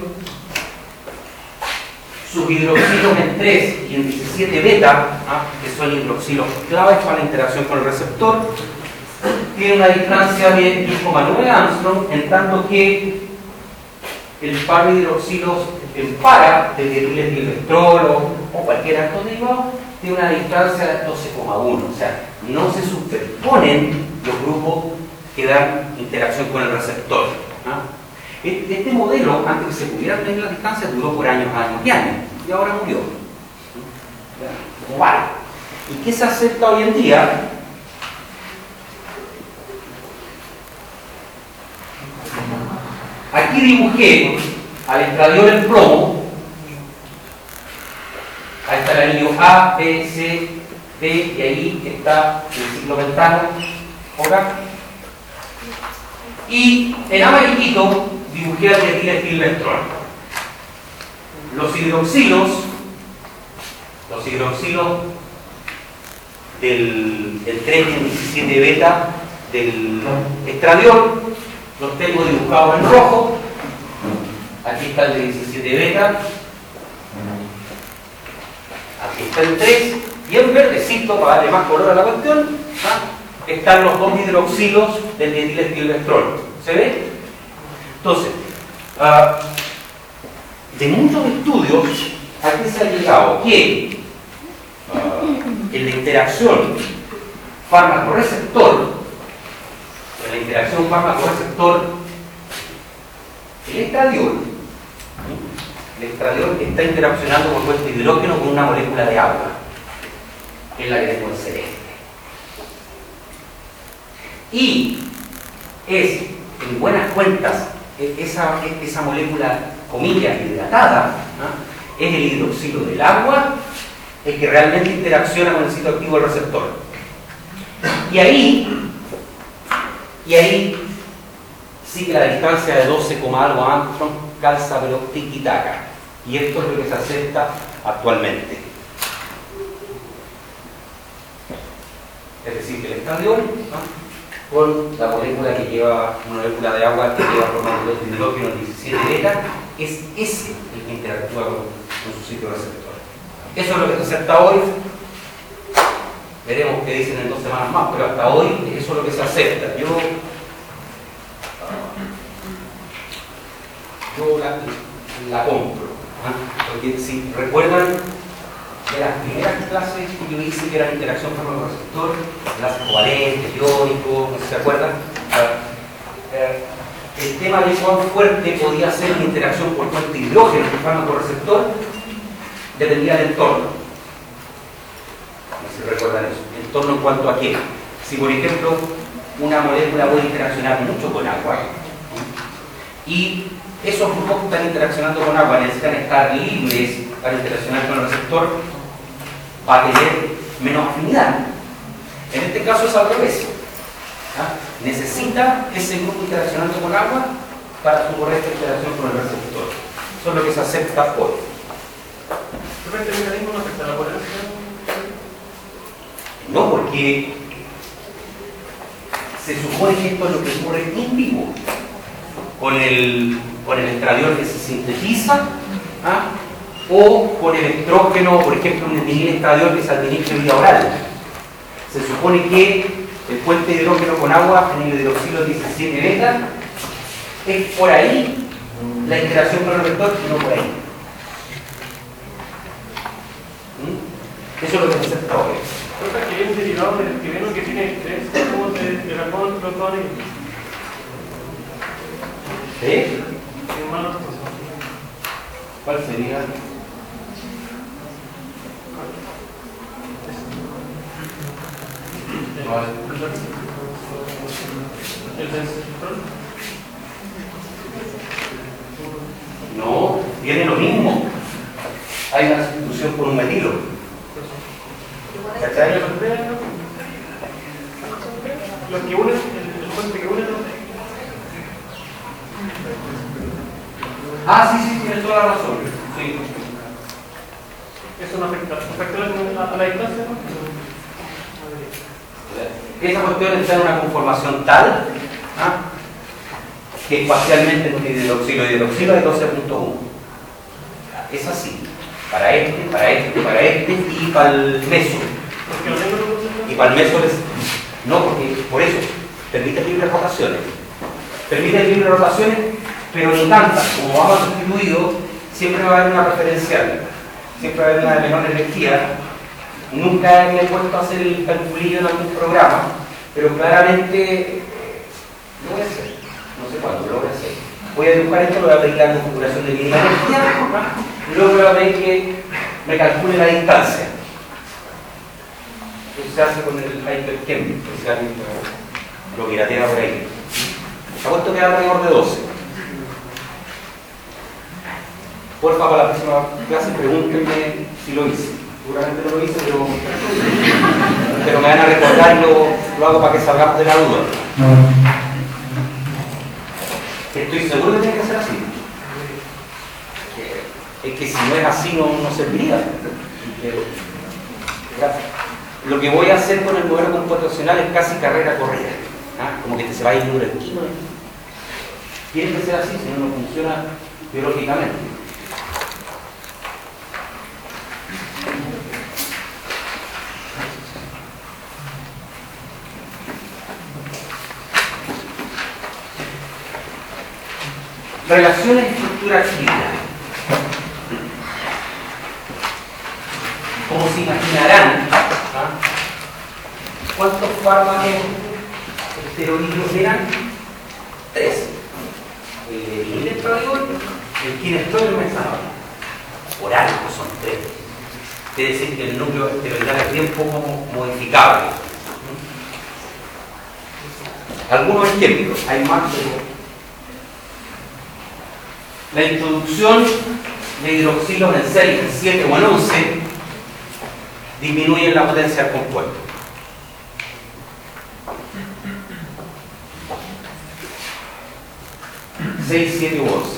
sus hidroxilos en tres y en diecisiete beta, ¿ah? que son hidroxilos claves para la interacción con el receptor, tienen una distancia de diez coma nueve Armstrong, en tanto que el par de hidroxilos en para del dimetilvestrol o cualquiera de estos derivados tiene una distancia de doce coma uno, o sea, no se superponen los grupos que dan interacción con el receptor. ¿Ah? Este modelo, antes que se pudieran medir las distancias, duró por años, años y años, y ahora murió. Como vale. ¿Y qué se acepta hoy en día? Aquí dibujé al estradiol en plomo. Ahí está el anillo A, B, C, D, y ahí está el ciclopentano, acá. Y en amarillito dibujé al dimetilvestrol. Los hidroxilos, los hidroxilos del, del tres y el diecisiete beta del estradiol, los tengo dibujados en rojo. Aquí está el de diecisiete beta, aquí está el tres, y en verdecito, para darle más color a la cuestión, ¿ah? están los dos hidroxilos del dimetilvestrol. ¿Se ve? Entonces, uh, de muchos estudios, aquí se ha llegado que uh, en la interacción fármaco-receptor, en la interacción fármaco-receptor, el estradiol, el estradiol está interaccionando por puesto hidrógeno con una molécula de agua, que es la que tengo en celeste. Y es, en buenas cuentas, esa, esa molécula, comillas, hidratada, ¿no? es el hidroxilo del agua el que realmente interacciona con el sitio activo del receptor. Y ahí, y ahí sí que la distancia de doce coma algo Armstrong calza, pero tiki-taka. Y esto es lo que se acepta actualmente. Es decir, que el estradiol, ¿no? con la molécula que lleva, una molécula de agua que lleva formando el hidrógeno diecisiete beta, es ese el que interactúa con, con su sitio receptor. Eso es lo que se acepta hoy. Veremos qué dicen en dos semanas más, pero hasta hoy eso es lo que se acepta. Yo, yo la, la compro, ¿eh? porque si recuerdan de las primeras clases que yo hice, que eran interacción fármaco-receptor, enlaces covalentes, iónicos, no sé si se acuerdan, eh, el tema de cuán fuerte podía ser la interacción por puente hidrógeno con fármaco-receptor dependía del entorno. No sé si recuerdan eso. ¿Entorno en cuanto a qué? Si, por ejemplo, una molécula puede interaccionar mucho con agua, ¿sí? y esos grupos que están interaccionando con agua necesitan estar libres para interaccionar con el receptor, va a tener menos afinidad. En este caso es al revés. ¿Ah? Necesita ese grupo interaccionando con agua para su correcta interacción con el receptor. Eso es lo que se acepta hoy. ¿Este mecanismo no afecta a la polaridad? No, porque se supone que esto es lo que ocurre in vivo con el, con el estradiol que se sintetiza, ¿ah? o con el estrógeno, por ejemplo, un vinil estradiol que se administra vía oral. Se supone que el puente de hidrógeno con agua en el hidroxilo diecisiete beta, es por ahí la interacción con el reactor y no por ahí. ¿Mm? Eso es lo que se hace hasta ahora. Otra que es un derivado del estireno que tiene tres átomos de, de carbono protones. ¿Sí? Hermanos, ¿Cuál sería? el densificador. No, tiene lo mismo. Hay una sustitución por un metilo. ¿Cachai? Los que unen, el, el puente que une los... Ah, sí, sí, tienes toda la razón. Sí. Eso no afecta, afecta a la, a la distancia, ¿no? Esa cuestión está en una conformación tal, ¿ah?, que espacialmente en un hidroxilo y hidroxilo es doce punto uno. Es así. Para este, para este, para este y para el meso. Y para el meso es... No, porque por eso permite libres rotaciones. Permite libres rotaciones, pero ni tantas. Como vamos a sustituido, siempre va a haber una referencial. Siempre va a haber una de menor energía. Nunca me he puesto a hacer el calculillo en algún programa, pero claramente lo voy a hacer. No sé cuándo, lo voy a hacer. Voy a dibujar esto, voy a pedir la configuración de mi energía, y luego voy a pedir que me calcule la distancia. Eso se hace con el Hyperchem, que se alguien lo piratea por ahí. Ha puesto que da alrededor de doce. Porfa, para la próxima clase pregúntenme si lo hice. Seguramente no lo hice, pero, pero me van a recordar y lo, lo hago para que salgamos de la duda. Estoy seguro que tiene que ser así. Es que si no es así no, no serviría. Lo que voy a hacer con el modelo computacional es casi carrera corrida. ¿Ah? Como que te se va a ir duro el kilo. Tiene que ser así, si no, no funciona biológicamente. Relaciones estructura-actividad. Como se imaginarán, ¿ah?, ¿cuántos fármacos esteroides eran? Tres. El ginestrol, el ginestrol y el mesanol. Por algo son tres. Quiere decir que el núcleo esteroidal es bien poco modificable. Algunos ejemplos, hay más, pero la introducción de hidroxilos en seis, en siete o en once disminuye la potencia del compuesto. seis, siete u once.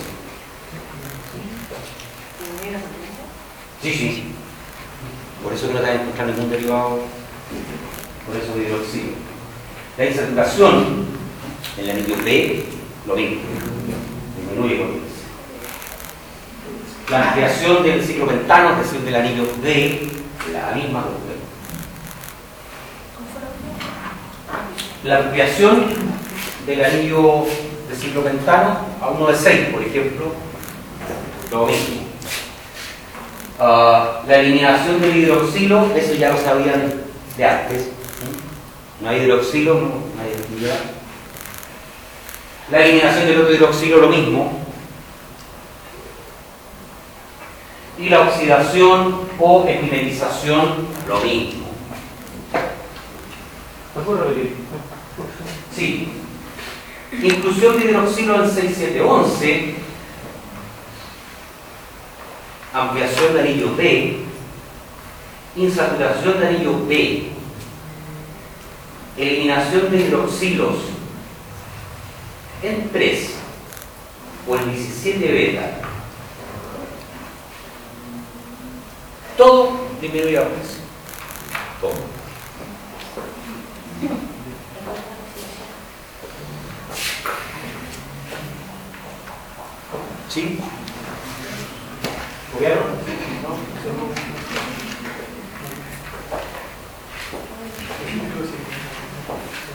Sí, sí. Por eso que no te vas a encontrar ningún derivado, por eso de hidroxilo. La insaturación en el anillo B, lo mismo. Disminuye la potencia. La ampliación del ciclo pentano, es decir, del anillo D, la misma conclusión. La ampliación del anillo de ciclo pentano a uno de seis, por ejemplo, lo mismo. Uh, la eliminación del hidroxilo, eso ya lo sabían de antes. No hay hidroxilo, no, no hay actividad. La eliminación del otro hidroxilo, lo mismo. Y la oxidación o epimerización, lo mismo. ¿Me puedo repetir? Sí. Inclusión de hidroxilo en seis siete once, ampliación de anillo B, insaturación de anillo B, eliminación de hidroxilos en tres o en diecisiete beta. Todo disminuye la presión. Todo. ¿Sí? ¿Copiaron? ¿No?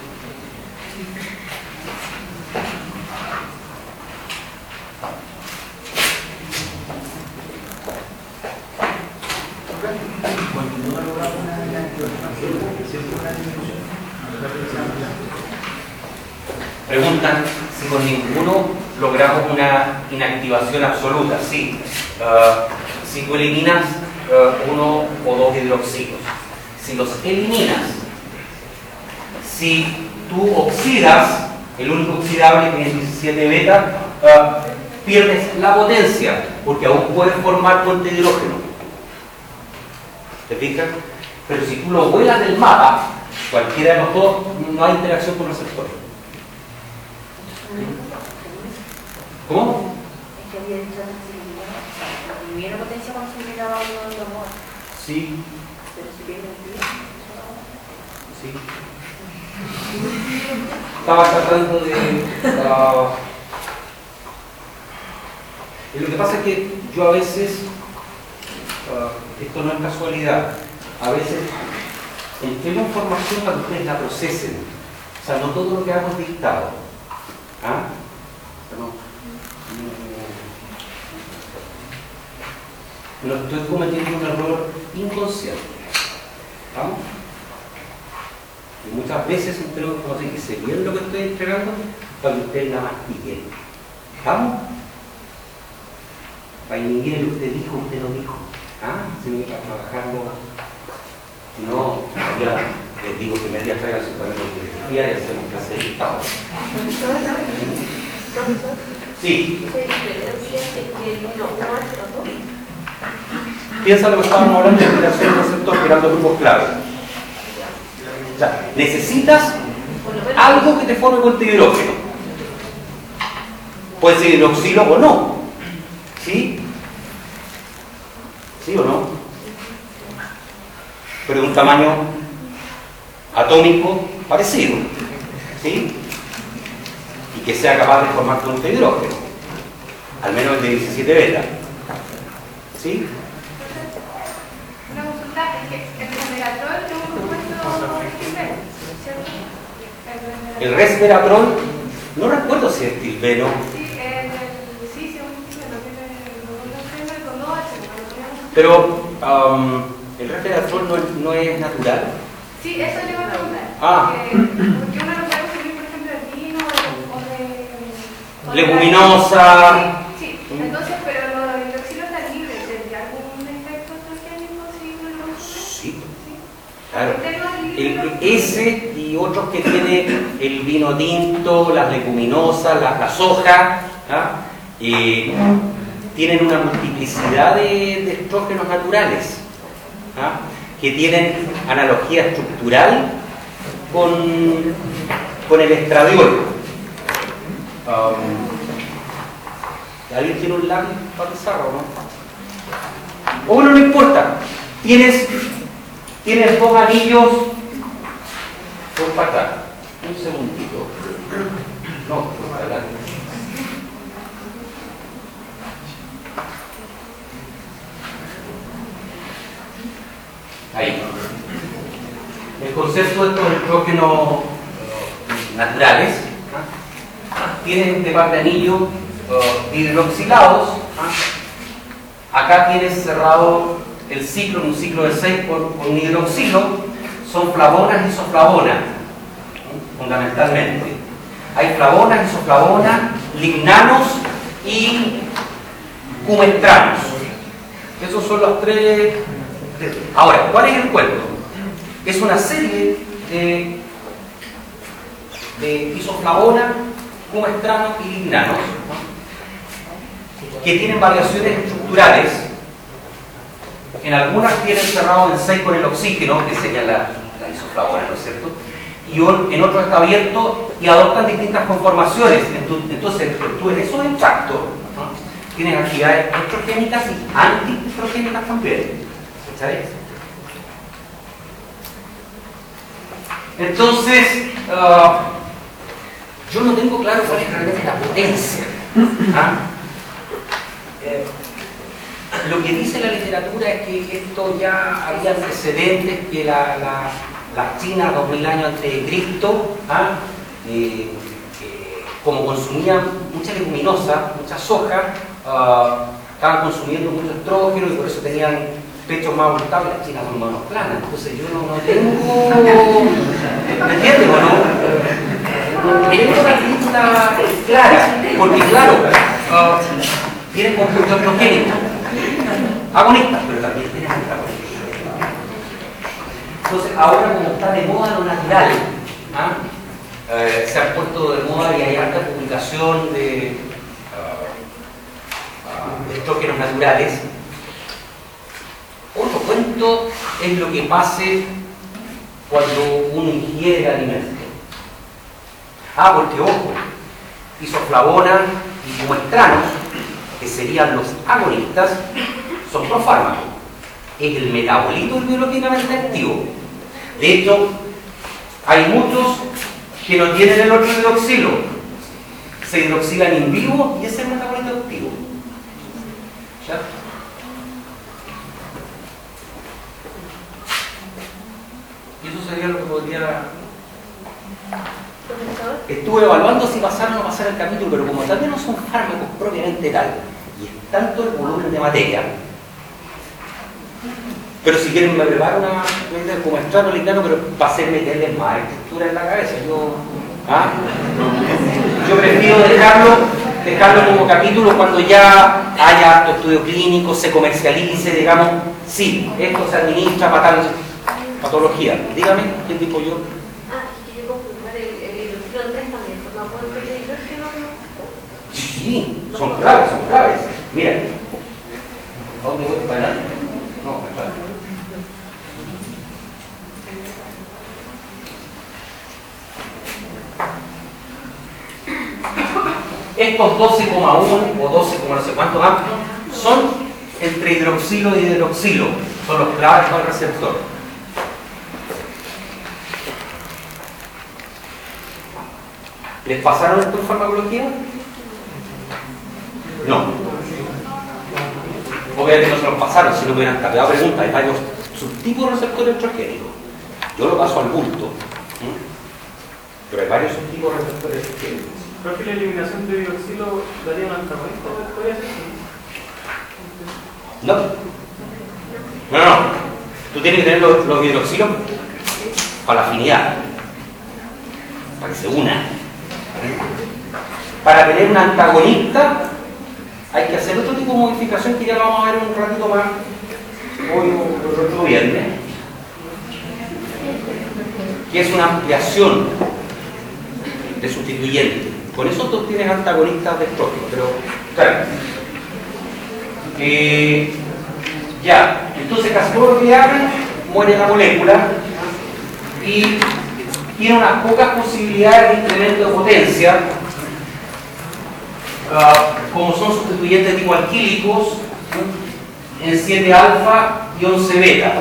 Preguntan si con ninguno logramos una inactivación absoluta. Sí, uh, si tú eliminas uh, uno o dos hidroxilos, si los eliminas, si tú oxidas, el único oxidable que es diecisiete beta, uh, pierdes la potencia, porque aún puedes formar puente de hidrógeno. ¿Te fijas? Pero si tú lo vuelas del mapa, cualquiera de los dos, no hay interacción con receptor. ¿Cómo? Es que había dicho que si hubiera potencia cuando se miraba uno de los modos. Sí. Pero si pierde el día, Sí. Estaba tratando de... Uh, y lo que pasa es que yo a veces, uh, esto no es casualidad, a veces entrego información para que ustedes la procesen. O sea, no todo lo que hago es dictado. ¿Ah? O sea, no, no, no estoy cometiendo un error inconsciente. ¿Vamos? Y muchas veces entrego información que se bien lo que estoy entregando para que ustedes la mastiquen. ¿Vamos? Para inhibir lo que usted dijo, usted no dijo. ¿Ah? Se me va a trabajarlo. No, ya les digo que me día traiga su cuaderno de filosofía y hacemos clase de dictado. Sí. Piensa lo que estábamos hablando de interacción receptor, creando grupos clave. O sea, necesitas algo que te forme puente de hidrógeno. Puede ser hidroxilo o no. ¿Sí? ¿Sí o no? Pero de un tamaño atómico parecido. ¿Sí? Y que sea capaz de formar puente de hidrógeno. Al menos el de diecisiete beta. ¿Sí? Una consulta es que el resveratrol es un compuesto estilbeno, ¿cierto? El resveratrol, no recuerdo si es estilbeno. Sí, el, sí, sí, es un estilbeno, tiene con dos H. Pero um, el resveratrol no, no es natural. Sí, eso le iba a preguntar. Ah. Porque, porque uno lo puede consumir, por ejemplo, de vino o de... Leguminosa. Sí, sí, entonces, pero los hidroxilos están libres. ¿Tendría algún efecto transgénico si no lo consume? Sí, claro. El, ese y otros que tiene el vino tinto, las leguminosas, la, la soja, ¿ah? eh, tienen una multiplicidad de, de estrógenos naturales, ¿ah? que tienen analogía estructural con, con el estradiol. Um, ¿Alguien tiene un lápiz para pensar o no? O bueno, no importa. Tienes, tienes dos anillos por para acá. Un segundito. No, por adelante. Ahí. El concepto de estos estrógenos naturales, ¿ah? Tienes este par de anillos uh, hidroxilados. ¿Ah? Acá tienes cerrado el ciclo, un ciclo de seis por, por un hidroxilo. Son flavonas y isoflavonas, ¿sí? Fundamentalmente. Hay flavonas, isoflavonas, lignanos y cumestranos. Esos son los tres. Ahora, ¿cuál es el cuento? Es una serie de, de isoflavonas, cumestranos y lignanos, ¿no? que tienen variaciones estructurales. En algunas tienen cerrado en seis con el oxígeno, que sería la, la isoflavona, ¿no es cierto? Y un, en otros está abierto y adoptan distintas conformaciones. Entonces, tú en esos extractos, ¿no? tienes actividades estrogénicas y antiestrogénicas también. ¿Sabes? Entonces, uh, yo no tengo claro cuál es realmente la potencia. ¿Ah? Eh, lo que dice la literatura es que esto ya había antecedentes, que la, la, la China, dos mil años antes de Cristo, ¿ah? eh, eh, como consumían mucha leguminosa, mucha soja, uh, estaban consumiendo mucho estrógeno y por eso tenían pechos más abultados. Las chinas son manos planas, entonces yo no, no tengo... ¿Me entiendes o no? No tengo pregunta clara, porque claro, uh, tienen compuestos androgénicos, agonistas, pero también tienen antagonistas. Entonces, ahora como está de moda lo natural, ¿ah? eh, se han puesto de moda y hay harta publicación de, uh, uh, de estrógenos naturales. Otro cuento es lo que pase cuando uno ingiere el alimento. Ah, porque ojo, isoflavona y muestranos, que serían los agonistas, son profármacos. Es el metabolito biológicamente activo. De hecho, hay muchos que no tienen el otro hidroxilo. Se hidroxilan en vivo y ese es el metabolito activo. ¿Ya? Y eso sería lo que podría... Estuve evaluando si pasar o no pasar el capítulo, pero como también no son fármacos propiamente tal, y es tanto el volumen de materia, pero si quieren me preparo una, como estrato lignano, pero para hacer meterles más estructura en la cabeza. Yo, ¿ah? yo prefiero dejarlo, dejarlo como capítulo cuando ya haya harto estudio clínico, se comercialice, digamos, sí, esto se administra para tal patología. Dígame, ¿qué dijo yo? Sí, son claves, son claves. Mira, ¿a dónde voy? ¿Para adelante? No, para atrás. Estos doce coma uno o doce, no sé cuánto más, son entre hidroxilo y hidroxilo, son los claves para el receptor. ¿Les pasaron esto en farmacología? No. Obviamente no se los pasaron, si no me hubieran cambiado preguntas. Hay varios subtipos de receptores estrogénicos. Yo lo paso al bulto. ¿Mm? Pero hay varios subtipos de receptores estrogénicos. Creo que la eliminación de hidroxilo daría un antagonista. ¿Podría ser? No. No, no. Tú tienes que tener los, los hidroxilos para la afinidad. Para que se unan. Para tener un antagonista hay que hacer otro tipo de modificación que ya lo vamos a ver un ratito más hoy o el otro viernes, que es una ampliación de sustituyente. Con eso tú tienes antagonistas de estrógeno, pero claro, eh, ya, entonces casi todo lo que abren muere la molécula y tiene unas pocas posibilidades de incremento de potencia. Uh, como son sustituyentes tipo alquílicos, en siete alfa y once beta.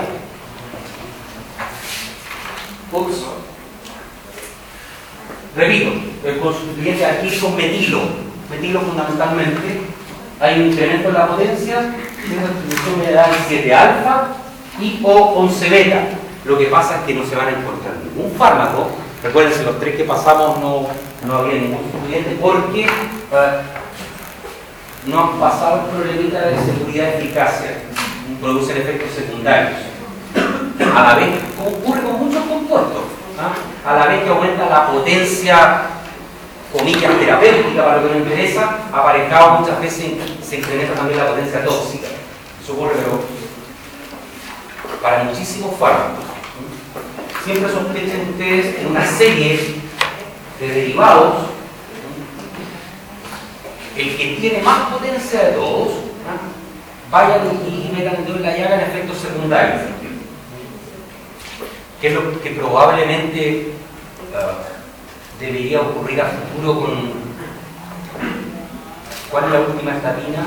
Ups. Repito, con sustituyentes alquílicos metilo, metilo fundamentalmente, hay un incremento en la potencia, esa sustitución me da siete alfa y o once beta. Lo que pasa es que no se van a encontrar ningún fármaco. Recuérdense, los tres que pasamos no, no había ningún sustituyente porque uh, no han pasado el problemita de seguridad y eficacia, producen efectos secundarios. A la vez, como ocurre con muchos compuestos, ¿ah? a la vez que aumenta la potencia, comillas, terapéutica para lo que nos interesa, aparejado muchas veces se incrementa también la potencia tóxica. Eso ocurre, pero para muchísimos fármacos. Siempre sospechen ustedes en una serie de derivados. El que tiene más potencia de todos, ¿no? vayan y metan el dedo en la llaga en efectos secundarios, que es lo que probablemente uh, debería ocurrir a futuro con... ¿Cuál es la última estatina?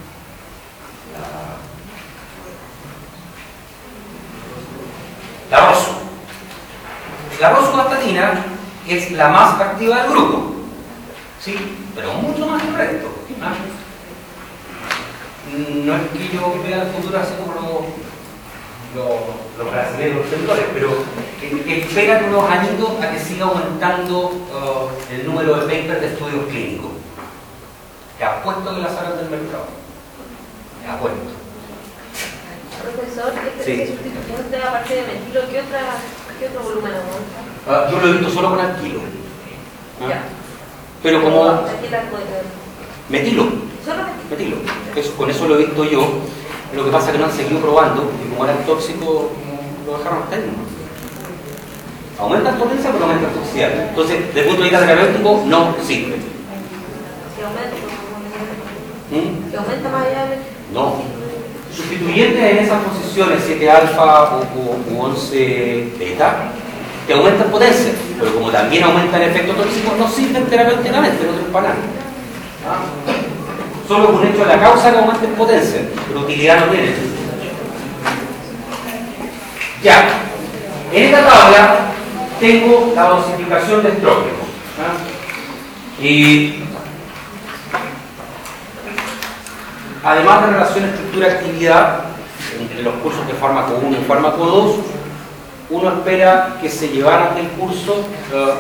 La, la rosu. La rosuvastatina es la más activa del grupo. Sí, pero mucho más que el resto. ¿Ah? No es que yo vea el futuro así como los lo, lo brasileños, los tendores, pero que, que esperan unos añitos a que siga aumentando uh, el número de papers de estudios clínicos. Te apuesto que la sacan del mercado. Te apuesto. Profesor, este Sí. sustituyente aparte de metilo, ¿qué, otra, qué otro volumen aumenta? Uh, yo lo he visto solo con alquilo. ¿Ah? Ya. Pero como... ¿Qué tal puede ser? Metilo, Solo metilo. Eso, con eso lo he visto yo. Lo que pasa es que no han seguido probando, y como eran tóxicos, lo dejaron hasta ahí, ¿no? Aumentan potencia, pero aumentan toxicidad. Entonces, desde el punto de vista terapéutico, no sirve. Si aumenta, ¿Mm? si aumenta más allá del... No. Sustituyentes en esas posiciones siete alfa o, o once beta te aumentan potencia, pero como también aumentan el efecto tóxico, no sirven terapéuticamente, no sirven para nada. ¿Ah? Solo es un hecho de la causa que aumenten potencia, pero utilidad no tiene. Ya, en esta tabla tengo la dosificación de estrógeno. ¿Ah? Y además de relación estructura-actividad, entre los cursos de fármaco uno y fármaco dos, uno espera que se llevaran del curso uh,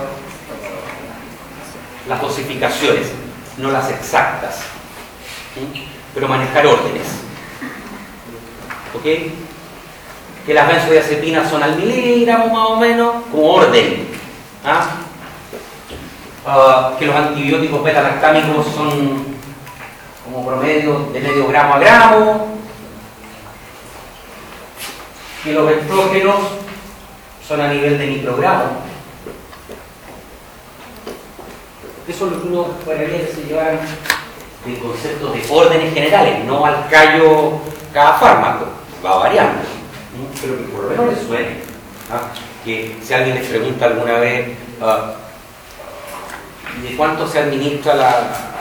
las dosificaciones, no las exactas, ¿sí? Pero manejar órdenes. ¿Ok? Que las benzodiazepinas son al miligramo más o menos, como orden. ¿Ah? Uh, que los antibióticos beta-lactámicos son como promedio de medio gramo a gramo, que los estrógenos son a nivel de microgramo. Eso es lo que uno esperaría que se llevaran de conceptos de órdenes generales, no al callo cada fármaco, va variando, pero que por lo menos les suene. ¿Ah? Que si alguien les pregunta alguna vez uh, ¿de cuánto se administra la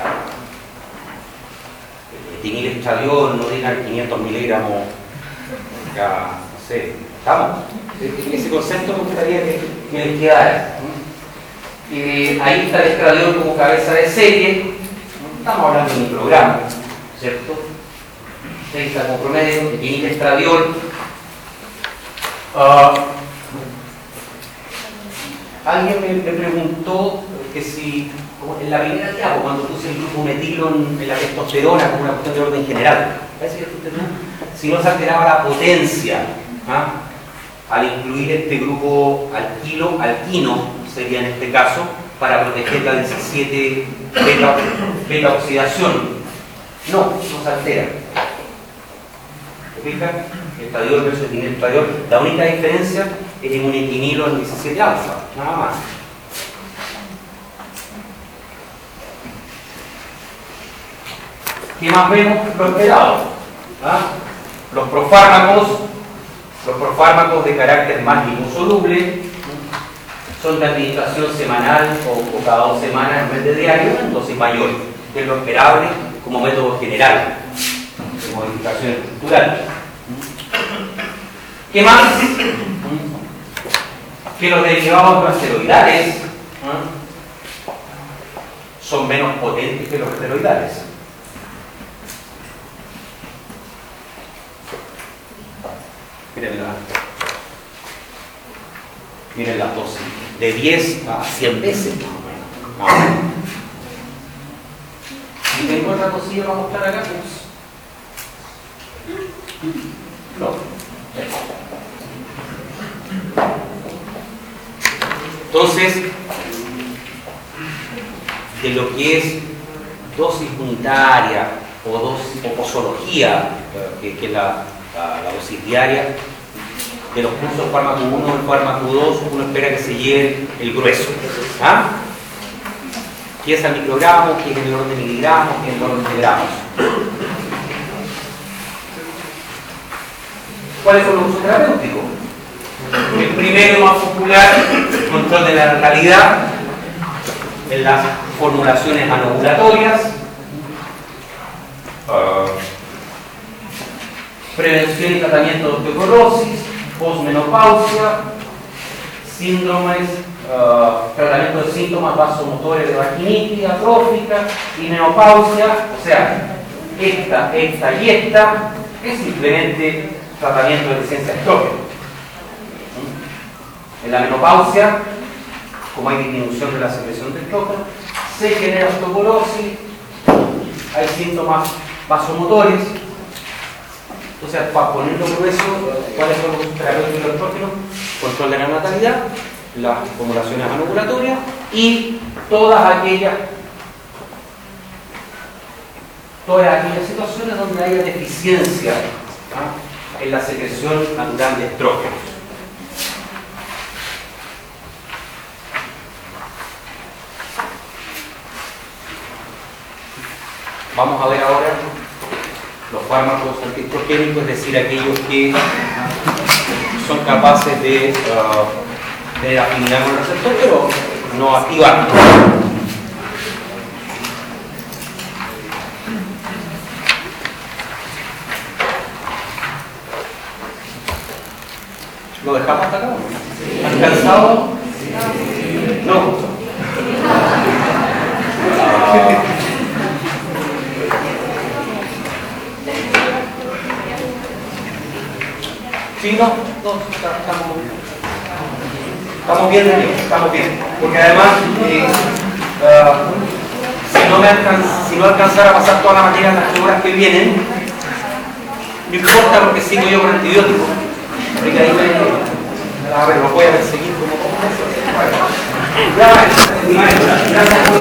dinilestradiol? No digan quinientos miligramos, ya, no sé, ¿estamos? Ese concepto me gustaría que, que les quedara. Eh, ahí está el estradiol como cabeza de serie, estamos hablando de microgramos, ¿cierto? Ahí está como promedio, el dinilestradiol. Uh, alguien me, me preguntó que si en la primera diapo, cuando puse el grupo metilo en, en la testosterona como una cuestión de orden general, parece que si no se alteraba la potencia, ¿ah? Al incluir este grupo alquilo, alquino sería en este caso, para proteger la diecisiete beta, beta oxidación. No, no se altera. ¿Se fijan? Estradiol versus dinilestradiol. La única diferencia es en un equinilo en diecisiete alfa, nada más. ¿Qué más vemos? Lo esperado. ¿Ah? Los profármacos, los profármacos de carácter más liposoluble son de administración semanal o, o cada dos semanas en vez de diario, en dosis mayor, que es lo esperable como método general de modificación estructural. ¿Qué más? Que los derivados no esteroidales son menos potentes que los esteroidales. Miren, la, miren las dosis, de diez a cien veces más o menos. ¿Y tengo otra cosilla para mostrar acá? No. Entonces, de lo que es dosis unitaria o dosis o posología, que, que es la, la, la dosis diaria, de los cursos fármaco uno y fármaco dos, uno espera que se lleve el grueso. ¿Ah? ¿Qué es el microgramo? ¿Qué es el orden de miligramos? ¿Qué es el orden de gramos? ¿Cuáles son los usos terapéuticos? El primero, más popular, control de la natalidad en las formulaciones anovulatorias, uh, prevención y tratamiento de osteoporosis, posmenopausia, síndromes, uh, tratamiento de síntomas vasomotores de vaginitis atrófica y menopausia. O sea, esta, esta y esta es simplemente tratamiento de deficiencia de estrógeno. En la menopausia, como hay disminución de la secreción de estrógeno, se genera osteoporosis, hay síntomas vasomotores. O sea, para ponerlo grueso, ¿cuáles son los terapéuticos del estrógeno? Control de la natalidad, las formulaciones anovulatorias y todas aquellas todas aquellas situaciones donde haya deficiencia, ¿ah?, en la secreción natural de estrógenos. Vamos a ver ahora los fármacos antiestrogénicos, es decir, aquellos que son capaces de, uh, de afinar un receptor, pero no activarlo. ¿Lo dejamos hasta acá? ¿Han cansado? No. Ah. Sí, no, no, estamos bien. Estamos bien, estamos bien. Porque además, eh, uh, si, no me alcanz, si no alcanzara a pasar toda la materia en las horas que vienen, no importa porque sigo yo con antibióticos. Porque ahí me, a ver, lo voy a perseguir como como eso. Bueno, ya, gracias.